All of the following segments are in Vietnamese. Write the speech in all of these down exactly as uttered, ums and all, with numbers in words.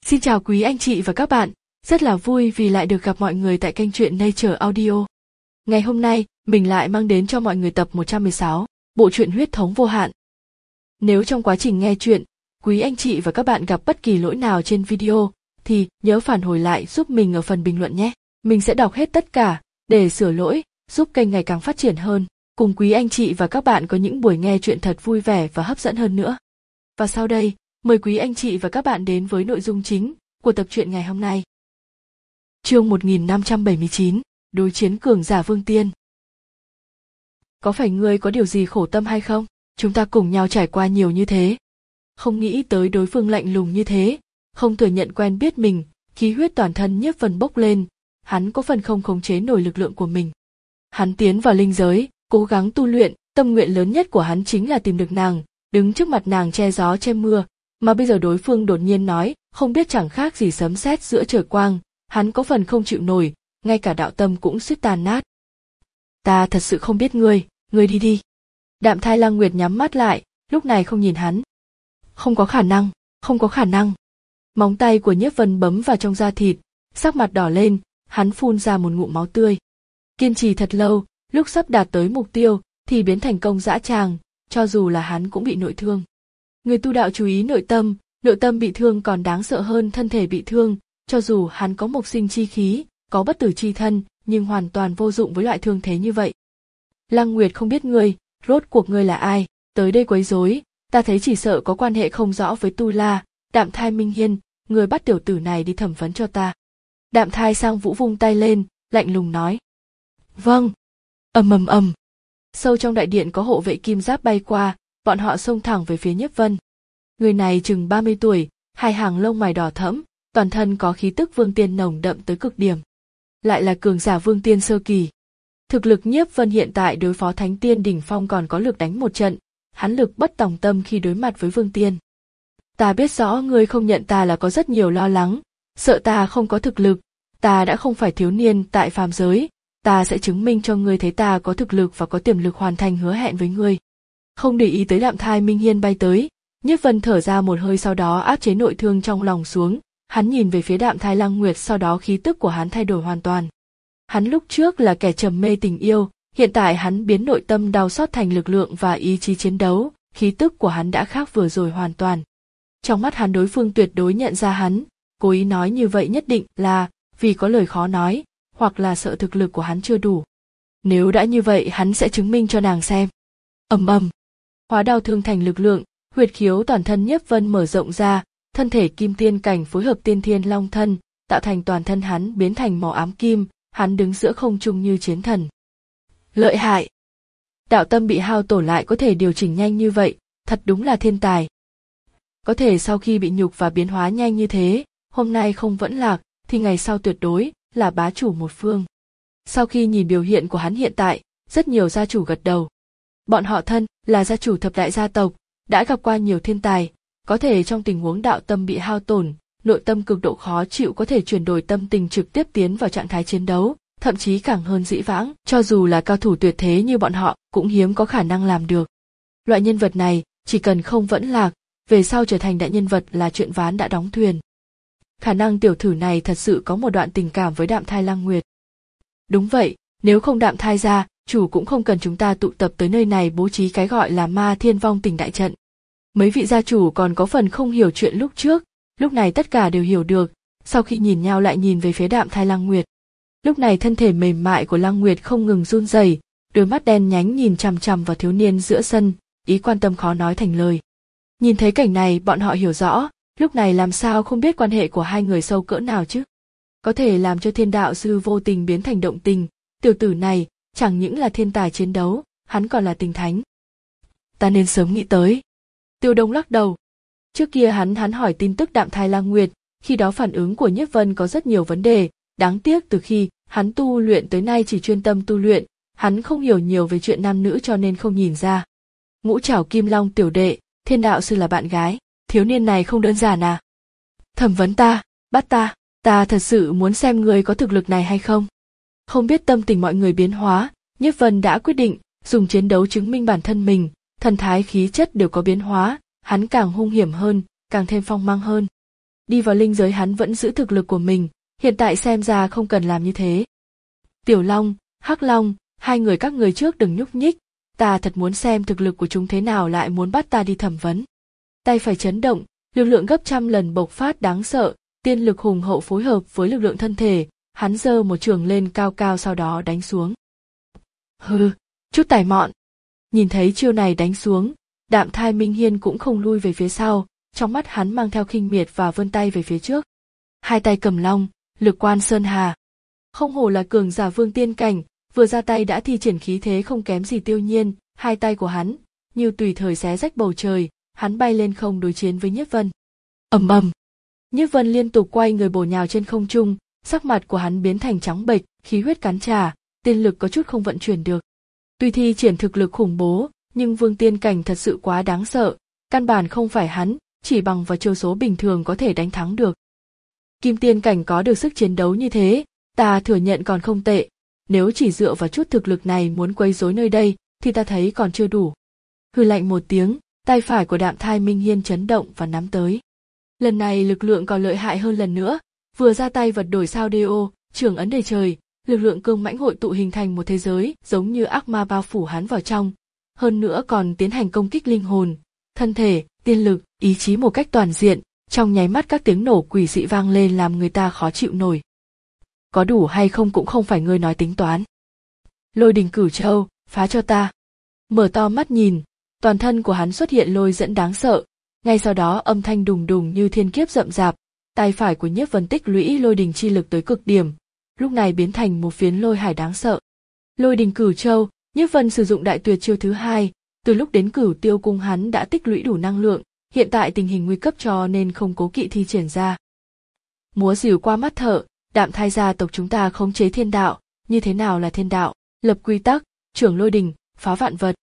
Xin chào quý anh chị và các bạn, rất là vui vì lại được gặp mọi người tại kênh truyện Nature Audio. Ngày hôm nay, mình lại mang đến cho mọi người tập một trăm mười sáu, bộ truyện Huyết thống vô hạn. Nếu trong quá trình nghe truyện, quý anh chị và các bạn gặp bất kỳ lỗi nào trên video, thì nhớ phản hồi lại giúp mình ở phần bình luận nhé. Mình sẽ đọc hết tất cả, để sửa lỗi, giúp kênh ngày càng phát triển hơn, cùng quý anh chị và các bạn có những buổi nghe truyện thật vui vẻ và hấp dẫn hơn nữa. Và sau đây, mời quý anh chị và các bạn đến với nội dung chính của tập truyện ngày hôm nay. Chương một nghìn năm trăm bảy mươi chín, đối chiến cường giả Vương Tiên. Có phải ngươi có điều gì khổ tâm hay không? Chúng ta cùng nhau trải qua nhiều như thế. Không nghĩ tới đối phương lạnh lùng như thế, không thừa nhận quen biết mình, khí huyết toàn thân Nhiếp Vân bốc lên, hắn có phần không khống chế nổi lực lượng của mình. Hắn tiến vào linh giới, cố gắng tu luyện, tâm nguyện lớn nhất của hắn chính là tìm được nàng, đứng trước mặt nàng che gió che mưa, mà bây giờ đối phương đột nhiên nói, không biết chẳng khác gì sấm sét giữa trời quang, hắn có phần không chịu nổi, ngay cả đạo tâm cũng suýt tan nát. Ta thật sự không biết ngươi, ngươi đi đi. Đạm Thai Lăng Nguyệt nhắm mắt lại, lúc này không nhìn hắn. Không có khả năng, không có khả năng. Móng tay của Nhiếp Vân bấm vào trong da thịt, sắc mặt đỏ lên, hắn phun ra một ngụm máu tươi. Kiên trì thật lâu, lúc sắp đạt tới mục tiêu, thì biến thành công dã tràng, cho dù là hắn cũng bị nội thương. Người tu đạo chú ý nội tâm, nội tâm bị thương còn đáng sợ hơn thân thể bị thương, cho dù hắn có mộc sinh chi khí, có bất tử chi thân, nhưng hoàn toàn vô dụng với loại thương thế như vậy. Lăng Nguyệt không biết ngươi, rốt cuộc ngươi là ai, tới đây quấy rối, ta thấy chỉ sợ có quan hệ không rõ với Tu La, Đạm Thai Minh Hiên, ngươi bắt tiểu tử này đi thẩm vấn cho ta. Đạm Thai Sang Vũ vung tay lên, lạnh lùng nói. Vâng. Ầm ầm ầm. Sâu trong đại điện có hộ vệ kim giáp bay qua, bọn họ xông thẳng về phía Nhiếp Vân. Người này chừng ba mươi tuổi, hai hàng lông mày đỏ thẫm, toàn thân có khí tức Vương Tiên nồng đậm tới cực điểm. Lại là cường giả Vương Tiên sơ kỳ. Thực lực Nhiếp Vân hiện tại đối phó Thánh Tiên đỉnh phong còn có lực đánh một trận, hắn lực bất tòng tâm khi đối mặt với Vương Tiên. Ta biết rõ ngươi không nhận ta là có rất nhiều lo lắng, sợ ta không có thực lực, ta đã không phải thiếu niên tại phàm giới, ta sẽ chứng minh cho ngươi thấy ta có thực lực và có tiềm lực hoàn thành hứa hẹn với ngươi. Không để ý tới Đạm Thai Minh Hiên bay tới, Nhiếp Vân thở ra một hơi sau đó áp chế nội thương trong lòng xuống, hắn nhìn về phía Đạm Thai Lăng Nguyệt, sau đó khí tức của hắn thay đổi hoàn toàn. Hắn lúc trước là kẻ trầm mê tình yêu, hiện tại hắn biến nội tâm đau xót thành lực lượng và ý chí chiến đấu, khí tức của hắn đã khác vừa rồi hoàn toàn. Trong mắt hắn đối phương tuyệt đối nhận ra hắn, cố ý nói như vậy nhất định là vì có lời khó nói, hoặc là sợ thực lực của hắn chưa đủ. Nếu đã như vậy hắn sẽ chứng minh cho nàng xem. Ầm ầm. Hóa đau thương thành lực lượng, huyệt khiếu toàn thân Nhiếp Vân mở rộng ra, thân thể kim tiên cảnh phối hợp tiên thiên long thân, tạo thành toàn thân hắn biến thành màu ám kim, hắn đứng giữa không trung như chiến thần. Lợi hại. Đạo tâm bị hao tổn lại có thể điều chỉnh nhanh như vậy, thật đúng là thiên tài. Có thể sau khi bị nhục và biến hóa nhanh như thế, hôm nay không vẫn lạc, thì ngày sau tuyệt đối là bá chủ một phương. Sau khi nhìn biểu hiện của hắn hiện tại, rất nhiều gia chủ gật đầu. Bọn họ thân là gia chủ thập đại gia tộc, đã gặp qua nhiều thiên tài, có thể trong tình huống đạo tâm bị hao tổn, nội tâm cực độ khó chịu có thể chuyển đổi tâm tình trực tiếp tiến vào trạng thái chiến đấu, thậm chí càng hơn dĩ vãng, cho dù là cao thủ tuyệt thế như bọn họ cũng hiếm có khả năng làm được. Loại nhân vật này, chỉ cần không vẫn lạc, về sau trở thành đại nhân vật là chuyện ván đã đóng thuyền. Khả năng tiểu thử này thật sự có một đoạn tình cảm với Đạm Thai Lăng Nguyệt. Đúng vậy, nếu không Đạm Thai ra, chủ cũng không cần chúng ta tụ tập tới nơi này bố trí cái gọi là Ma Thiên Vong Tình đại trận. Mấy vị gia chủ còn có phần không hiểu chuyện lúc trước, lúc này tất cả đều hiểu được, sau khi nhìn nhau lại nhìn về phía Đạm Thai Lăng Nguyệt. Lúc này thân thể mềm mại của Lăng Nguyệt không ngừng run rẩy, đôi mắt đen nhánh nhìn chằm chằm vào thiếu niên giữa sân, ý quan tâm khó nói thành lời. Nhìn thấy cảnh này bọn họ hiểu rõ, lúc này làm sao không biết quan hệ của hai người sâu cỡ nào chứ. Có thể làm cho thiên đạo sư vô tình biến thành động tình, tiểu tử này chẳng những là thiên tài chiến đấu, hắn còn là tình thánh. Ta nên sớm nghĩ tới. Tiêu Đông lắc đầu. Trước kia hắn hắn hỏi tin tức Đạm Thai Lăng Nguyệt, khi đó phản ứng của Nhiếp Vân có rất nhiều vấn đề, đáng tiếc từ khi hắn tu luyện tới nay chỉ chuyên tâm tu luyện, hắn không hiểu nhiều về chuyện nam nữ cho nên không nhìn ra. Ngũ Trảo Kim Long tiểu đệ, thiên đạo sư là bạn gái, thiếu niên này không đơn giản à? Thẩm vấn ta, bắt ta, ta thật sự muốn xem người có thực lực này hay không. Không biết tâm tình mọi người biến hóa, Nhiếp Vân đã quyết định dùng chiến đấu chứng minh bản thân mình, thần thái khí chất đều có biến hóa, hắn càng hung hiểm hơn, càng thêm phong mang hơn. Đi vào linh giới hắn vẫn giữ thực lực của mình, hiện tại xem ra không cần làm như thế. Tiểu Long, Hắc Long, hai người các người trước đừng nhúc nhích, ta thật muốn xem thực lực của chúng thế nào lại muốn bắt ta đi thẩm vấn. Tay phải chấn động, lực lượng gấp trăm lần bộc phát đáng sợ, tiên lực hùng hậu phối hợp với lực lượng thân thể, hắn giơ một trường lên cao cao sau đó đánh xuống. Hừ, chút tài mọn. Nhìn thấy chiêu này đánh xuống, Đạm Thai Minh Hiên cũng không lui về phía sau, trong mắt hắn mang theo khinh miệt và vươn tay về phía trước. Hai tay cầm long, lực quan sơn hà. Không hổ là cường giả vương tiên cảnh, vừa ra tay đã thi triển khí thế không kém gì Tiêu Nhiên, hai tay của hắn như tùy thời xé rách bầu trời, hắn bay lên không đối chiến với Nhiếp Vân. Ầm ầm. Nhiếp Vân liên tục quay người bổ nhào trên không trung, sắc mặt của hắn biến thành trắng bệch, khí huyết cắn trả, tiên lực có chút không vận chuyển được. Tuy thi triển thực lực khủng bố, nhưng vương tiên cảnh thật sự quá đáng sợ, căn bản không phải hắn, chỉ bằng vào chiêu số bình thường có thể đánh thắng được. Kim tiên cảnh có được sức chiến đấu như thế, ta thừa nhận còn không tệ, nếu chỉ dựa vào chút thực lực này muốn quấy rối nơi đây, thì ta thấy còn chưa đủ. Hừ lạnh một tiếng, tay phải của Đạm Thai Minh Hiên chấn động và nắm tới. Lần này lực lượng còn lợi hại hơn lần nữa, vừa ra tay vật đổi sao đeo, trường ấn đầy trời, lực lượng cương mãnh hội tụ hình thành một thế giới giống như ác ma bao phủ hắn vào trong, hơn nữa còn tiến hành công kích linh hồn, thân thể, tiên lực, ý chí một cách toàn diện, trong nháy mắt các tiếng nổ quỷ dị vang lên làm người ta khó chịu nổi. Có đủ hay không cũng không phải ngươi nói tính toán. Lôi Đình Cửu Châu, phá cho ta. Mở to mắt nhìn, toàn thân của hắn xuất hiện lôi dẫn đáng sợ, ngay sau đó âm thanh đùng đùng như thiên kiếp rậm rạp, tay phải của Nhiếp Vân tích lũy lôi đình chi lực tới cực điểm, lúc này biến thành một phiến lôi hải đáng sợ. Lôi Đình Cửu Châu, Nhiếp Vân sử dụng đại tuyệt chiêu thứ hai, từ lúc đến Cửu Tiêu cung hắn đã tích lũy đủ năng lượng, hiện tại tình hình nguy cấp cho nên không cố kỵ thi triển ra. Múa rìu qua mắt thợ, Đạm Thai gia tộc chúng ta khống chế thiên đạo, như thế nào là thiên đạo, lập quy tắc, trưởng lôi đình, phá vạn vật.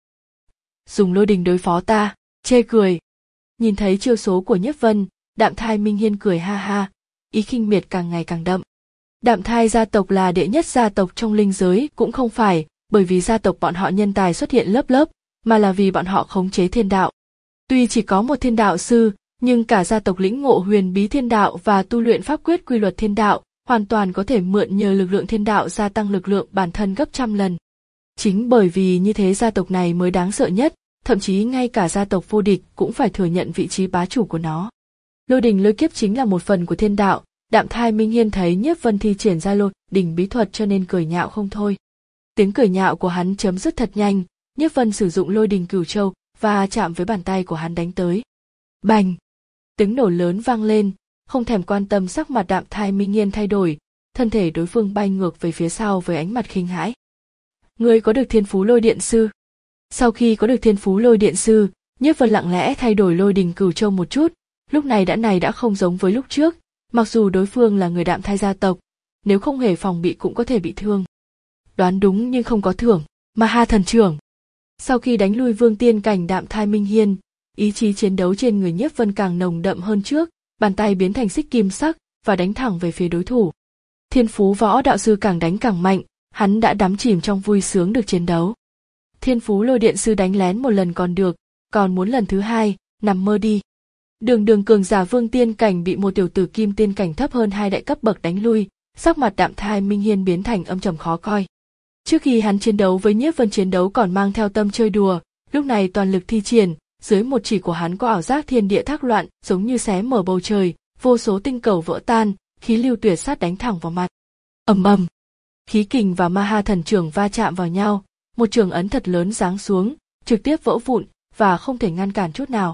Dùng lôi đình đối phó ta, chê cười. Nhìn thấy chiêu số của Nhiếp Vân, Đạm Thai Minh Hiên cười ha ha, ý khinh miệt càng ngày càng đậm. Đạm Thai gia tộc là đệ nhất gia tộc trong linh giới cũng không phải bởi vì gia tộc bọn họ nhân tài xuất hiện lớp lớp, mà là vì bọn họ khống chế thiên đạo. Tuy chỉ có một thiên đạo sư, nhưng cả gia tộc lĩnh ngộ huyền bí thiên đạo và tu luyện pháp quyết quy luật thiên đạo, hoàn toàn có thể mượn nhờ lực lượng thiên đạo gia tăng lực lượng bản thân gấp trăm lần. Chính bởi vì như thế gia tộc này mới đáng sợ nhất, thậm chí ngay cả gia tộc vô địch cũng phải thừa nhận vị trí bá chủ của nó. Lôi đình lôi kiếp chính là một phần của thiên đạo, Đạm Thai Minh Hiên thấy Nhiếp Vân thi triển ra lôi đình bí thuật cho nên cười nhạo không thôi. Tiếng cười nhạo của hắn chấm dứt thật nhanh, Nhiếp Vân sử dụng lôi đình cửu châu và chạm với bàn tay của hắn đánh tới. Bành! Tiếng nổ lớn vang lên, không thèm quan tâm sắc mặt Đạm Thai Minh Hiên thay đổi, thân thể đối phương bay ngược về phía sau với ánh mặt khinh hãi. Ngươi có được thiên phú lôi điện sư? Sau khi có được thiên phú lôi điện sư, Nhiếp Vân lặng lẽ thay đổi lôi đình cửu châu một chút, lúc này đã này đã không giống với lúc trước, mặc dù đối phương là người Đạm Thai gia tộc, nếu không hề phòng bị cũng có thể bị thương. Đoán đúng nhưng không có thưởng, Ma Ha thần trưởng. Sau khi đánh lui vương tiên cảnh Đạm Thai Minh Hiên, ý chí chiến đấu trên người Nhiếp Vân càng nồng đậm hơn trước, bàn tay biến thành xích kim sắc và đánh thẳng về phía đối thủ. Thiên phú võ đạo sư càng đánh càng mạnh, hắn đã đắm chìm trong vui sướng được chiến đấu. Thiên phú lôi điện sư đánh lén một lần còn được, còn muốn lần thứ hai, nằm mơ đi. Đường đường cường giả vương tiên cảnh bị một tiểu tử kim tiên cảnh thấp hơn hai đại cấp bậc đánh lui, sắc mặt Đạm Thai Minh Hiên biến thành âm trầm khó coi. Trước khi hắn chiến đấu với Nhiếp Vân chiến đấu còn mang theo tâm chơi đùa, lúc này toàn lực thi triển, dưới một chỉ của hắn có ảo giác thiên địa thác loạn, giống như xé mở bầu trời, vô số tinh cầu vỡ tan, khí lưu tuyệt sát đánh thẳng vào mặt. Ầm ầm, khí kình và Ma Ha thần trưởng va chạm vào nhau, một trường ấn thật lớn giáng xuống, trực tiếp vỡ vụn và không thể ngăn cản chút nào.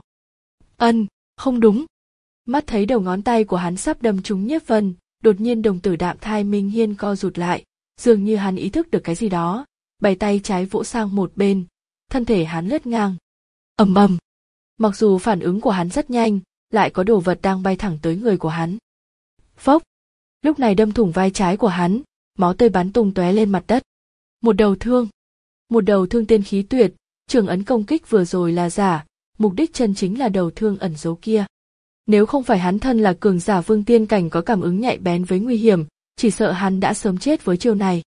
Ân, không đúng. Mắt thấy đầu ngón tay của hắn sắp đâm trúng Nhiếp Vân, đột nhiên đồng tử Đạm Thai Minh Hiên co rụt lại, dường như hắn ý thức được cái gì đó, bày tay trái vỗ sang một bên, thân thể hắn lướt ngang. Ầm ầm. Mặc dù phản ứng của hắn rất nhanh, lại có đồ vật đang bay thẳng tới người của hắn. Phốc. Lúc này đâm thủng vai trái của hắn, máu tươi bắn tung tóe lên mặt đất. Một đầu thương. Một đầu thương tiên khí tuyệt, trường ấn công kích vừa rồi là giả, mục đích chân chính là đầu thương ẩn giấu kia. Nếu không phải hắn thân là cường giả vương tiên cảnh có cảm ứng nhạy bén với nguy hiểm, chỉ sợ hắn đã sớm chết với chiêu này.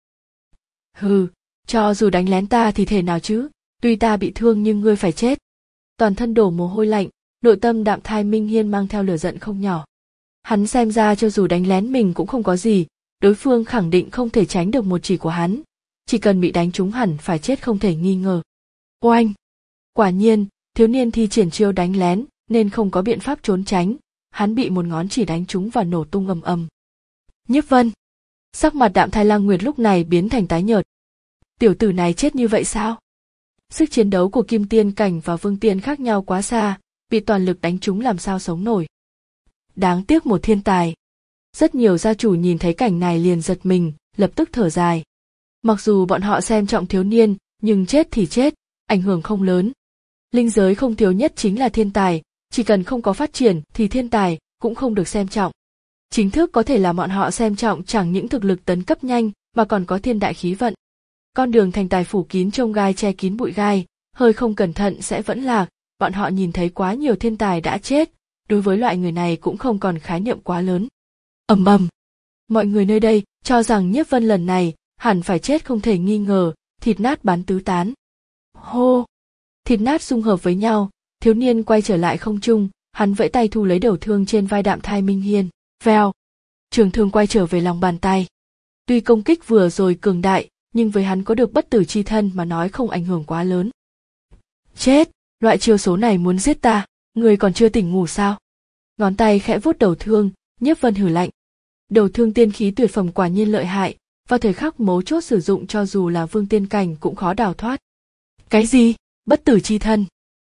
Hừ, cho dù đánh lén ta thì thể nào chứ, tuy ta bị thương nhưng ngươi phải chết. Toàn thân đổ mồ hôi lạnh, nội tâm Đạm Thai Minh Hiên mang theo lửa giận không nhỏ. Hắn xem ra cho dù đánh lén mình cũng không có gì, đối phương khẳng định không thể tránh được một chỉ của hắn, chỉ cần bị đánh trúng hẳn phải chết không thể nghi ngờ. Oanh! Quả nhiên, thiếu niên thi triển chiêu đánh lén nên không có biện pháp trốn tránh, hắn bị một ngón chỉ đánh trúng và nổ tung ầm ầm. Nhiếp Vân! Sắc mặt Đạm Thai Lang Nguyệt lúc này biến thành tái nhợt. Tiểu tử này chết như vậy sao? Sức chiến đấu của Kim Tiên cảnh và Vương Tiên khác nhau quá xa, bị toàn lực đánh trúng làm sao sống nổi. Đáng tiếc một thiên tài. Rất nhiều gia chủ nhìn thấy cảnh này liền giật mình, lập tức thở dài. Mặc dù bọn họ xem trọng thiếu niên, nhưng chết thì chết, ảnh hưởng không lớn. Linh giới không thiếu nhất chính là thiên tài, chỉ cần không có phát triển thì thiên tài cũng không được xem trọng. Chính thức có thể là bọn họ xem trọng chẳng những thực lực tấn cấp nhanh mà còn có thiên đại khí vận. Con đường thành tài phủ kín chông gai che kín bụi gai, hơi không cẩn thận sẽ vẫn lạc, bọn họ nhìn thấy quá nhiều thiên tài đã chết, đối với loại người này cũng không còn khái niệm quá lớn. Ầm ầm, mọi người nơi đây cho rằng Nhiếp Vân lần này hẳn phải chết không thể nghi ngờ, thịt nát bắn tứ tán. Hô, thịt nát xung hợp với nhau, thiếu niên quay trở lại không trung, hắn vẫy tay thu lấy đầu thương trên vai Đạm Thai Minh Hiên, vèo, trường thương quay trở về lòng bàn tay. Tuy công kích vừa rồi cường đại, nhưng với hắn có được bất tử chi thân mà nói không ảnh hưởng quá lớn. Chết, loại chiêu số này muốn giết ta, người còn chưa tỉnh ngủ sao? Ngón tay khẽ vuốt đầu thương, Nhiếp Vân hừ lạnh. Đầu thương tiên khí tuyệt phẩm quả nhiên lợi hại, vào thời khắc mấu chốt sử dụng cho dù là vương tiên cảnh cũng khó đào thoát. Cái gì? Bất tử chi thân?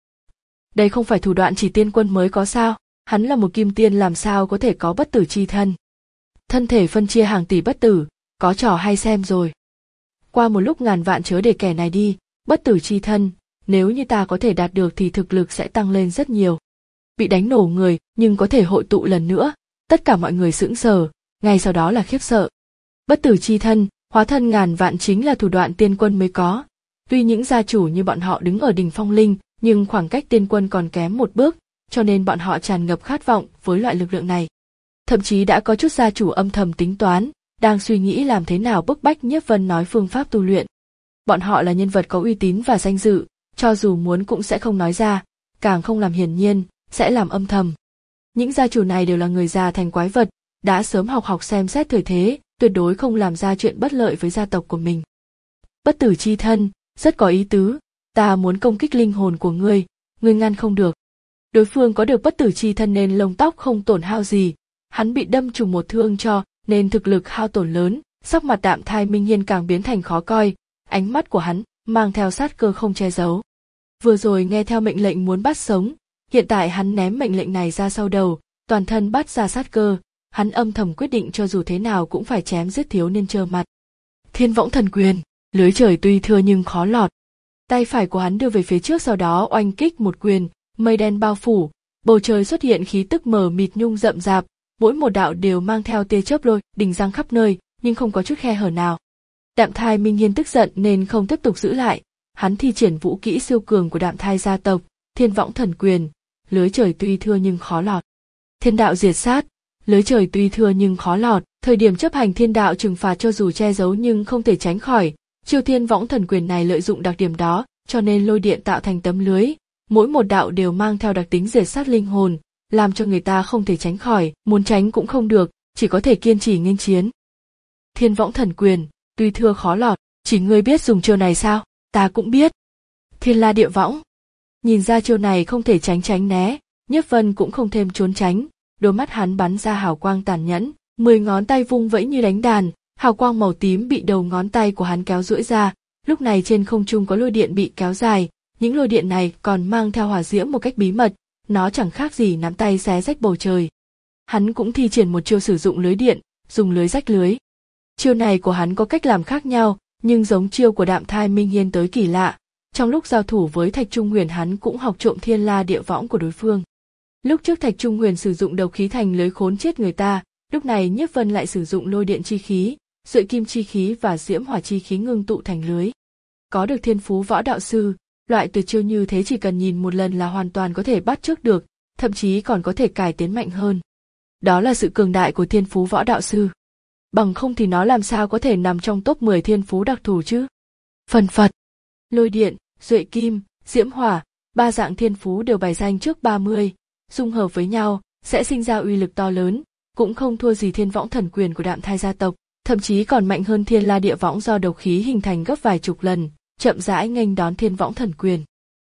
Đây không phải thủ đoạn chỉ tiên quân mới có sao? Hắn là một kim tiên làm sao có thể có bất tử chi thân? Thân thể phân chia hàng tỷ bất tử, có trò hay xem rồi. Qua một lúc ngàn vạn chớ để kẻ này đi, bất tử chi thân, nếu như ta có thể đạt được thì thực lực sẽ tăng lên rất nhiều. Bị đánh nổ người nhưng có thể hội tụ lần nữa, tất cả mọi người sững sờ, ngay sau đó là khiếp sợ. Bất tử chi thân, hóa thân ngàn vạn chính là thủ đoạn tiên quân mới có. Tuy những gia chủ như bọn họ đứng ở đỉnh phong linh, nhưng khoảng cách tiên quân còn kém một bước, cho nên bọn họ tràn ngập khát vọng với loại lực lượng này. Thậm chí đã có chút gia chủ âm thầm tính toán, đang suy nghĩ làm thế nào bức bách Nhiếp Vân nói phương pháp tu luyện. Bọn họ là nhân vật có uy tín và danh dự, cho dù muốn cũng sẽ không nói ra, càng không làm hiển nhiên, sẽ làm âm thầm. Những gia chủ này đều là người già thành quái vật, đã sớm học học xem xét thời thế, tuyệt đối không làm ra chuyện bất lợi với gia tộc của mình. Bất tử chi thân, rất có ý tứ, ta muốn công kích linh hồn của ngươi, ngươi ngăn không được. Đối phương có được bất tử chi thân nên lông tóc không tổn hao gì, hắn bị đâm trùng một thương cho nên thực lực hao tổn lớn, sắc mặt Đạm Thai Minh Hiên càng biến thành khó coi, ánh mắt của hắn mang theo sát cơ không che giấu. Vừa rồi nghe theo mệnh lệnh muốn bắt sống, hiện tại hắn ném mệnh lệnh này ra sau đầu, toàn thân bắt ra sát cơ, hắn âm thầm quyết định cho dù thế nào cũng phải chém giết thiếu niên trơ mặt. Thiên Võng Thần Quyền, lưới trời tuy thưa nhưng khó lọt. Tay phải của hắn đưa về phía trước sau đó oanh kích một quyền, mây đen bao phủ, bầu trời xuất hiện khí tức mờ mịt nhung rậm rạp, mỗi một đạo đều mang theo tia chớp lôi, đình giang khắp nơi, nhưng không có chút khe hở nào. Đạm Thai Minh Hiên tức giận nên không tiếp tục giữ lại, hắn thi triển vũ kỹ siêu cường của Đạm Thai gia tộc, Thiên Võng Thần Quyền, lưới trời tuy thưa nhưng khó lọt. Thiên đạo diệt sát, lưới trời tuy thưa nhưng khó lọt, thời điểm chấp hành thiên đạo trừng phạt cho dù che giấu nhưng không thể tránh khỏi, chiêu Thiên Võng Thần Quyền này lợi dụng đặc điểm đó, cho nên lôi điện tạo thành tấm lưới, mỗi một đạo đều mang theo đặc tính diệt sát linh hồn, làm cho người ta không thể tránh khỏi, muốn tránh cũng không được, chỉ có thể kiên trì nghênh chiến. Thiên Võng Thần Quyền, tuy thưa khó lọt, chỉ ngươi biết dùng chiêu này sao? Ta cũng biết. Thiên La Địa Võng. Nhìn ra chiêu này không thể tránh tránh né, Nhiếp Vân cũng không thêm trốn tránh, đôi mắt hắn bắn ra hào quang tàn nhẫn, mười ngón tay vung vẫy như đánh đàn, hào quang màu tím bị đầu ngón tay của hắn kéo duỗi ra, lúc này trên không trung có lôi điện bị kéo dài, những lôi điện này còn mang theo hỏa diễm một cách bí mật, nó chẳng khác gì nắm tay xé rách bầu trời. Hắn cũng thi triển một chiêu sử dụng lưới điện, dùng lưới rách lưới. Chiêu này của hắn có cách làm khác nhau, nhưng giống chiêu của Đạm Thai Minh Hiên tới kỳ lạ. Trong lúc giao thủ với Thạch Trung Huyền hắn cũng học trộm Thiên La Địa Võng của đối phương. Lúc trước Thạch Trung Huyền sử dụng độc khí thành lưới khốn chết người ta, lúc này Nhiếp Vân lại sử dụng lôi điện chi khí, duệ kim chi khí và diễm hỏa chi khí ngưng tụ thành lưới. Có được thiên phú võ đạo sư, loại tuyệt chiêu như thế chỉ cần nhìn một lần là hoàn toàn có thể bắt chước được, thậm chí còn có thể cải tiến mạnh hơn. Đó là sự cường đại của thiên phú võ đạo sư. Bằng không thì nó làm sao có thể nằm trong top mười thiên phú đặc thù chứ? Phần phật, lôi điện, duệ kim, diễm hỏa, ba dạng thiên phú đều bài danh trước ba mươi, dung hợp với nhau sẽ sinh ra uy lực to lớn, cũng không thua gì thiên võng thần quyền của Đạm Thai gia tộc, thậm chí còn mạnh hơn Thiên La Địa Võng do độc khí hình thành gấp vài chục lần, chậm rãi nghênh đón thiên võng thần quyền.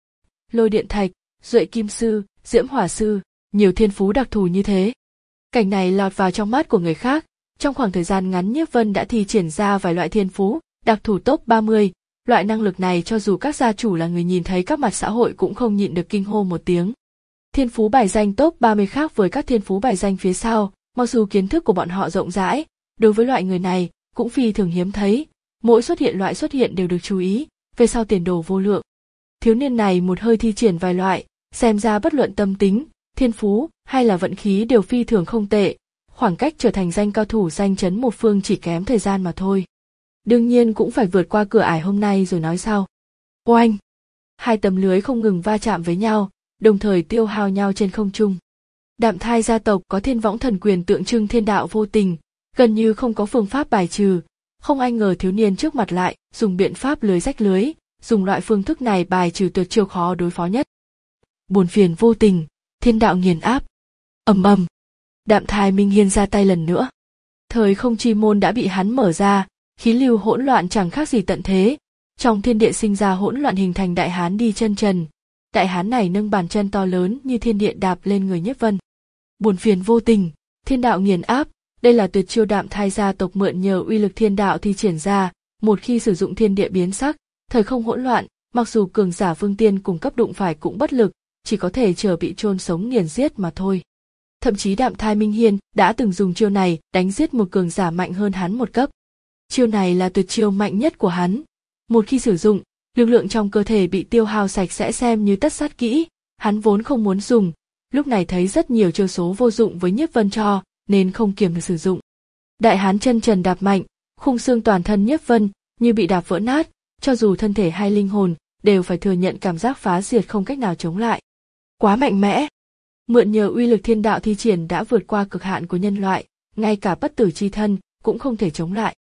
Lôi điện thạch, duệ kim sư, diễm hỏa sư, nhiều thiên phú đặc thù như thế. Cảnh này lọt vào trong mắt của người khác, trong khoảng thời gian ngắn Nhiếp Vân đã thi triển ra vài loại thiên phú, đặc thù top ba mươi, loại năng lực này cho dù các gia chủ là người nhìn thấy các mặt xã hội cũng không nhịn được kinh hô một tiếng. Thiên phú bài danh top ba mươi khác với các thiên phú bài danh phía sau, mặc dù kiến thức của bọn họ rộng rãi, đối với loại người này cũng phi thường hiếm thấy, mỗi xuất hiện loại xuất hiện đều được chú ý, về sau tiền đồ vô lượng. Thiếu niên này một hơi thi triển vài loại, xem ra bất luận tâm tính, thiên phú hay là vận khí đều phi thường không tệ, khoảng cách trở thành danh cao thủ danh chấn một phương chỉ kém thời gian mà thôi. Đương nhiên cũng phải vượt qua cửa ải hôm nay rồi nói sau. Oanh! Hai tấm lưới không ngừng va chạm với nhau, đồng thời tiêu hao nhau trên không trung. Đạm Thai gia tộc có thiên võng thần quyền tượng trưng thiên đạo vô tình, gần như không có phương pháp bài trừ, không ai ngờ thiếu niên trước mặt lại dùng biện pháp lưới rách lưới, dùng loại phương thức này bài trừ tuyệt chiêu khó đối phó nhất. Buồn phiền vô tình, thiên đạo nghiền áp. Ầm ầm, Đạm Thai Minh Hiên ra tay lần nữa. Thời không chi môn đã bị hắn mở ra, khí lưu hỗn loạn chẳng khác gì tận thế, trong thiên địa sinh ra hỗn loạn hình thành đại hán đi chân trần. Đại hán này nâng bàn chân to lớn như thiên địa đạp lên người Nhiếp Vân. Buồn phiền vô tình, thiên đạo nghiền áp, đây là tuyệt chiêu Đạm Thai gia tộc mượn nhờ uy lực thiên đạo thi triển ra, một khi sử dụng thiên địa biến sắc, thời không hỗn loạn, mặc dù cường giả vương tiên cùng cấp đụng phải cũng bất lực, chỉ có thể chờ bị chôn sống nghiền giết mà thôi. Thậm chí Đạm Thai Minh Hiên đã từng dùng chiêu này đánh giết một cường giả mạnh hơn hắn một cấp. Chiêu này là tuyệt chiêu mạnh nhất của hắn. Một khi sử dụng, lực lượng trong cơ thể bị tiêu hao sạch sẽ xem như tất sát kỹ, hắn vốn không muốn dùng, lúc này thấy rất nhiều chiêu số vô dụng với Nhiếp Vân cho, nên không kiềm được sử dụng. Đại hán chân trần đạp mạnh, khung xương toàn thân Nhiếp Vân như bị đạp vỡ nát, cho dù thân thể hay linh hồn đều phải thừa nhận cảm giác phá diệt không cách nào chống lại. Quá mạnh mẽ. Mượn nhờ uy lực thiên đạo thi triển đã vượt qua cực hạn của nhân loại, ngay cả bất tử chi thân cũng không thể chống lại.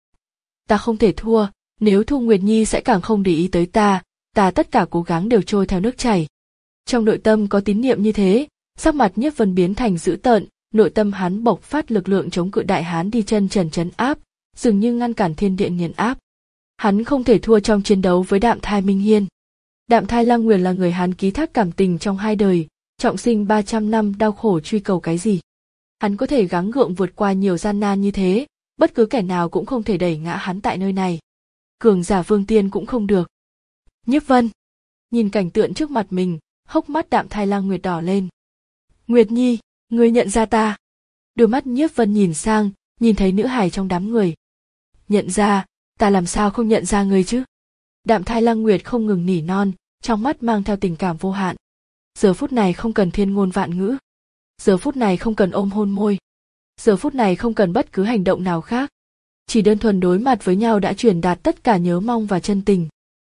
Ta không thể thua, nếu thua Nguyệt Nhi sẽ càng không để ý tới ta, ta tất cả cố gắng đều trôi theo nước chảy. Trong nội tâm có tín niệm như thế, sắc mặt Nhiếp Vân biến thành dữ tợn, nội tâm hắn bộc phát lực lượng chống cự đại hán đi chân trần trấn áp, dường như ngăn cản thiên địa nghiền áp. Hắn không thể thua trong chiến đấu với Đạm Thai Minh Hiên. Đạm Thai Lăng Nguyệt là người hắn ký thác cảm tình trong hai đời, trọng sinh ba trăm năm đau khổ truy cầu cái gì. Hắn có thể gắng gượng vượt qua nhiều gian nan như thế, bất cứ kẻ nào cũng không thể đẩy ngã hắn tại nơi này. Cường giả vương tiên cũng không được. Nhiếp Vân nhìn cảnh tượng trước mặt mình, hốc mắt Đạm Thai Lăng Nguyệt đỏ lên. Nguyệt Nhi, ngươi nhận ra ta? Đôi mắt Nhiếp Vân nhìn sang, nhìn thấy nữ hài trong đám người. Nhận ra, ta làm sao không nhận ra ngươi chứ? Đạm Thai Lăng Nguyệt không ngừng nỉ non, trong mắt mang theo tình cảm vô hạn. Giờ phút này không cần thiên ngôn vạn ngữ. Giờ phút này không cần ôm hôn môi. Giờ phút này không cần bất cứ hành động nào khác. Chỉ đơn thuần đối mặt với nhau đã truyền đạt tất cả nhớ mong và chân tình.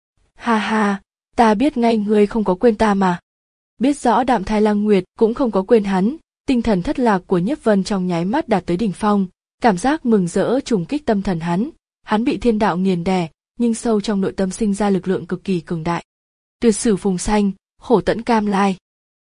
Ha ha, ta biết ngay ngươi không có quên ta mà. Biết rõ Đạm Thai Lăng Nguyệt cũng không có quên hắn, tinh thần thất lạc của Nhiếp Vân trong nháy mắt đạt tới đỉnh phong, cảm giác mừng rỡ trùng kích tâm thần hắn, hắn bị thiên đạo nghiền đè, nhưng sâu trong nội tâm sinh ra lực lượng cực kỳ cường đại. Tuyệt sử phùng xanh, khổ tẫn cam lai.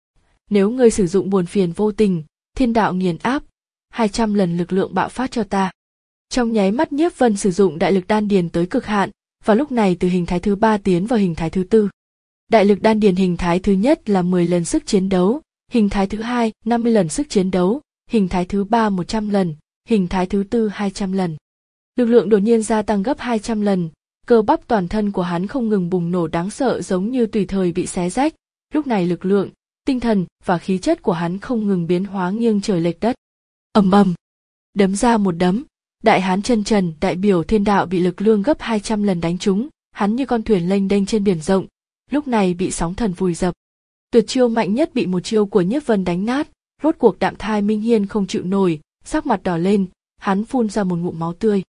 Nếu ngươi sử dụng buồn phiền vô tình, thiên đạo nghiền áp, hai trăm lần lực lượng bạo phát cho ta. Trong nháy mắt Nhiếp Vân sử dụng đại lực đan điền tới cực hạn, và lúc này từ hình thái thứ ba tiến vào hình thái thứ tư. Đại lực đan điền hình thái thứ nhất là mười lần sức chiến đấu, hình thái thứ hai năm mươi lần sức chiến đấu, hình thái thứ ba một trăm lần, hình thái thứ tư hai trăm lần. Lực lượng đột nhiên gia tăng gấp hai trăm lần, cơ bắp toàn thân của hắn không ngừng bùng nổ đáng sợ giống như tùy thời bị xé rách, lúc này lực lượng, tinh thần và khí chất của hắn không ngừng biến hóa nghiêng trời lệch đất. Ầm ầm, đấm ra một đấm, đại hán chân trần đại biểu thiên đạo bị lực lượng gấp hai trăm lần đánh trúng, hắn như con thuyền lênh đênh trên biển rộng, lúc này bị sóng thần vùi dập. Tuyệt chiêu mạnh nhất bị một chiêu của Nhiếp Vân đánh nát, rốt cuộc Đạm Thai Minh Hiên không chịu nổi, sắc mặt đỏ lên, hắn phun ra một ngụm máu tươi.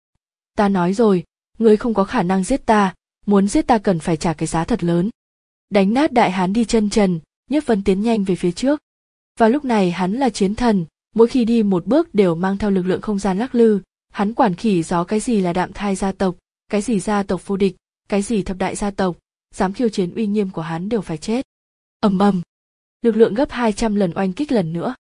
Ta nói rồi, ngươi không có khả năng giết ta, muốn giết ta cần phải trả cái giá thật lớn. Đánh nát đại hán đi chân trần, Nhiếp Vân tiến nhanh về phía trước. Và lúc này hắn là chiến thần, mỗi khi đi một bước đều mang theo lực lượng không gian lắc lư, hắn quản khỉ gió cái gì là Đạm Thai gia tộc, cái gì gia tộc vô địch, cái gì thập đại gia tộc, dám khiêu chiến uy nghiêm của hắn đều phải chết. Ầm ầm, lực lượng gấp hai trăm lần oanh kích lần nữa.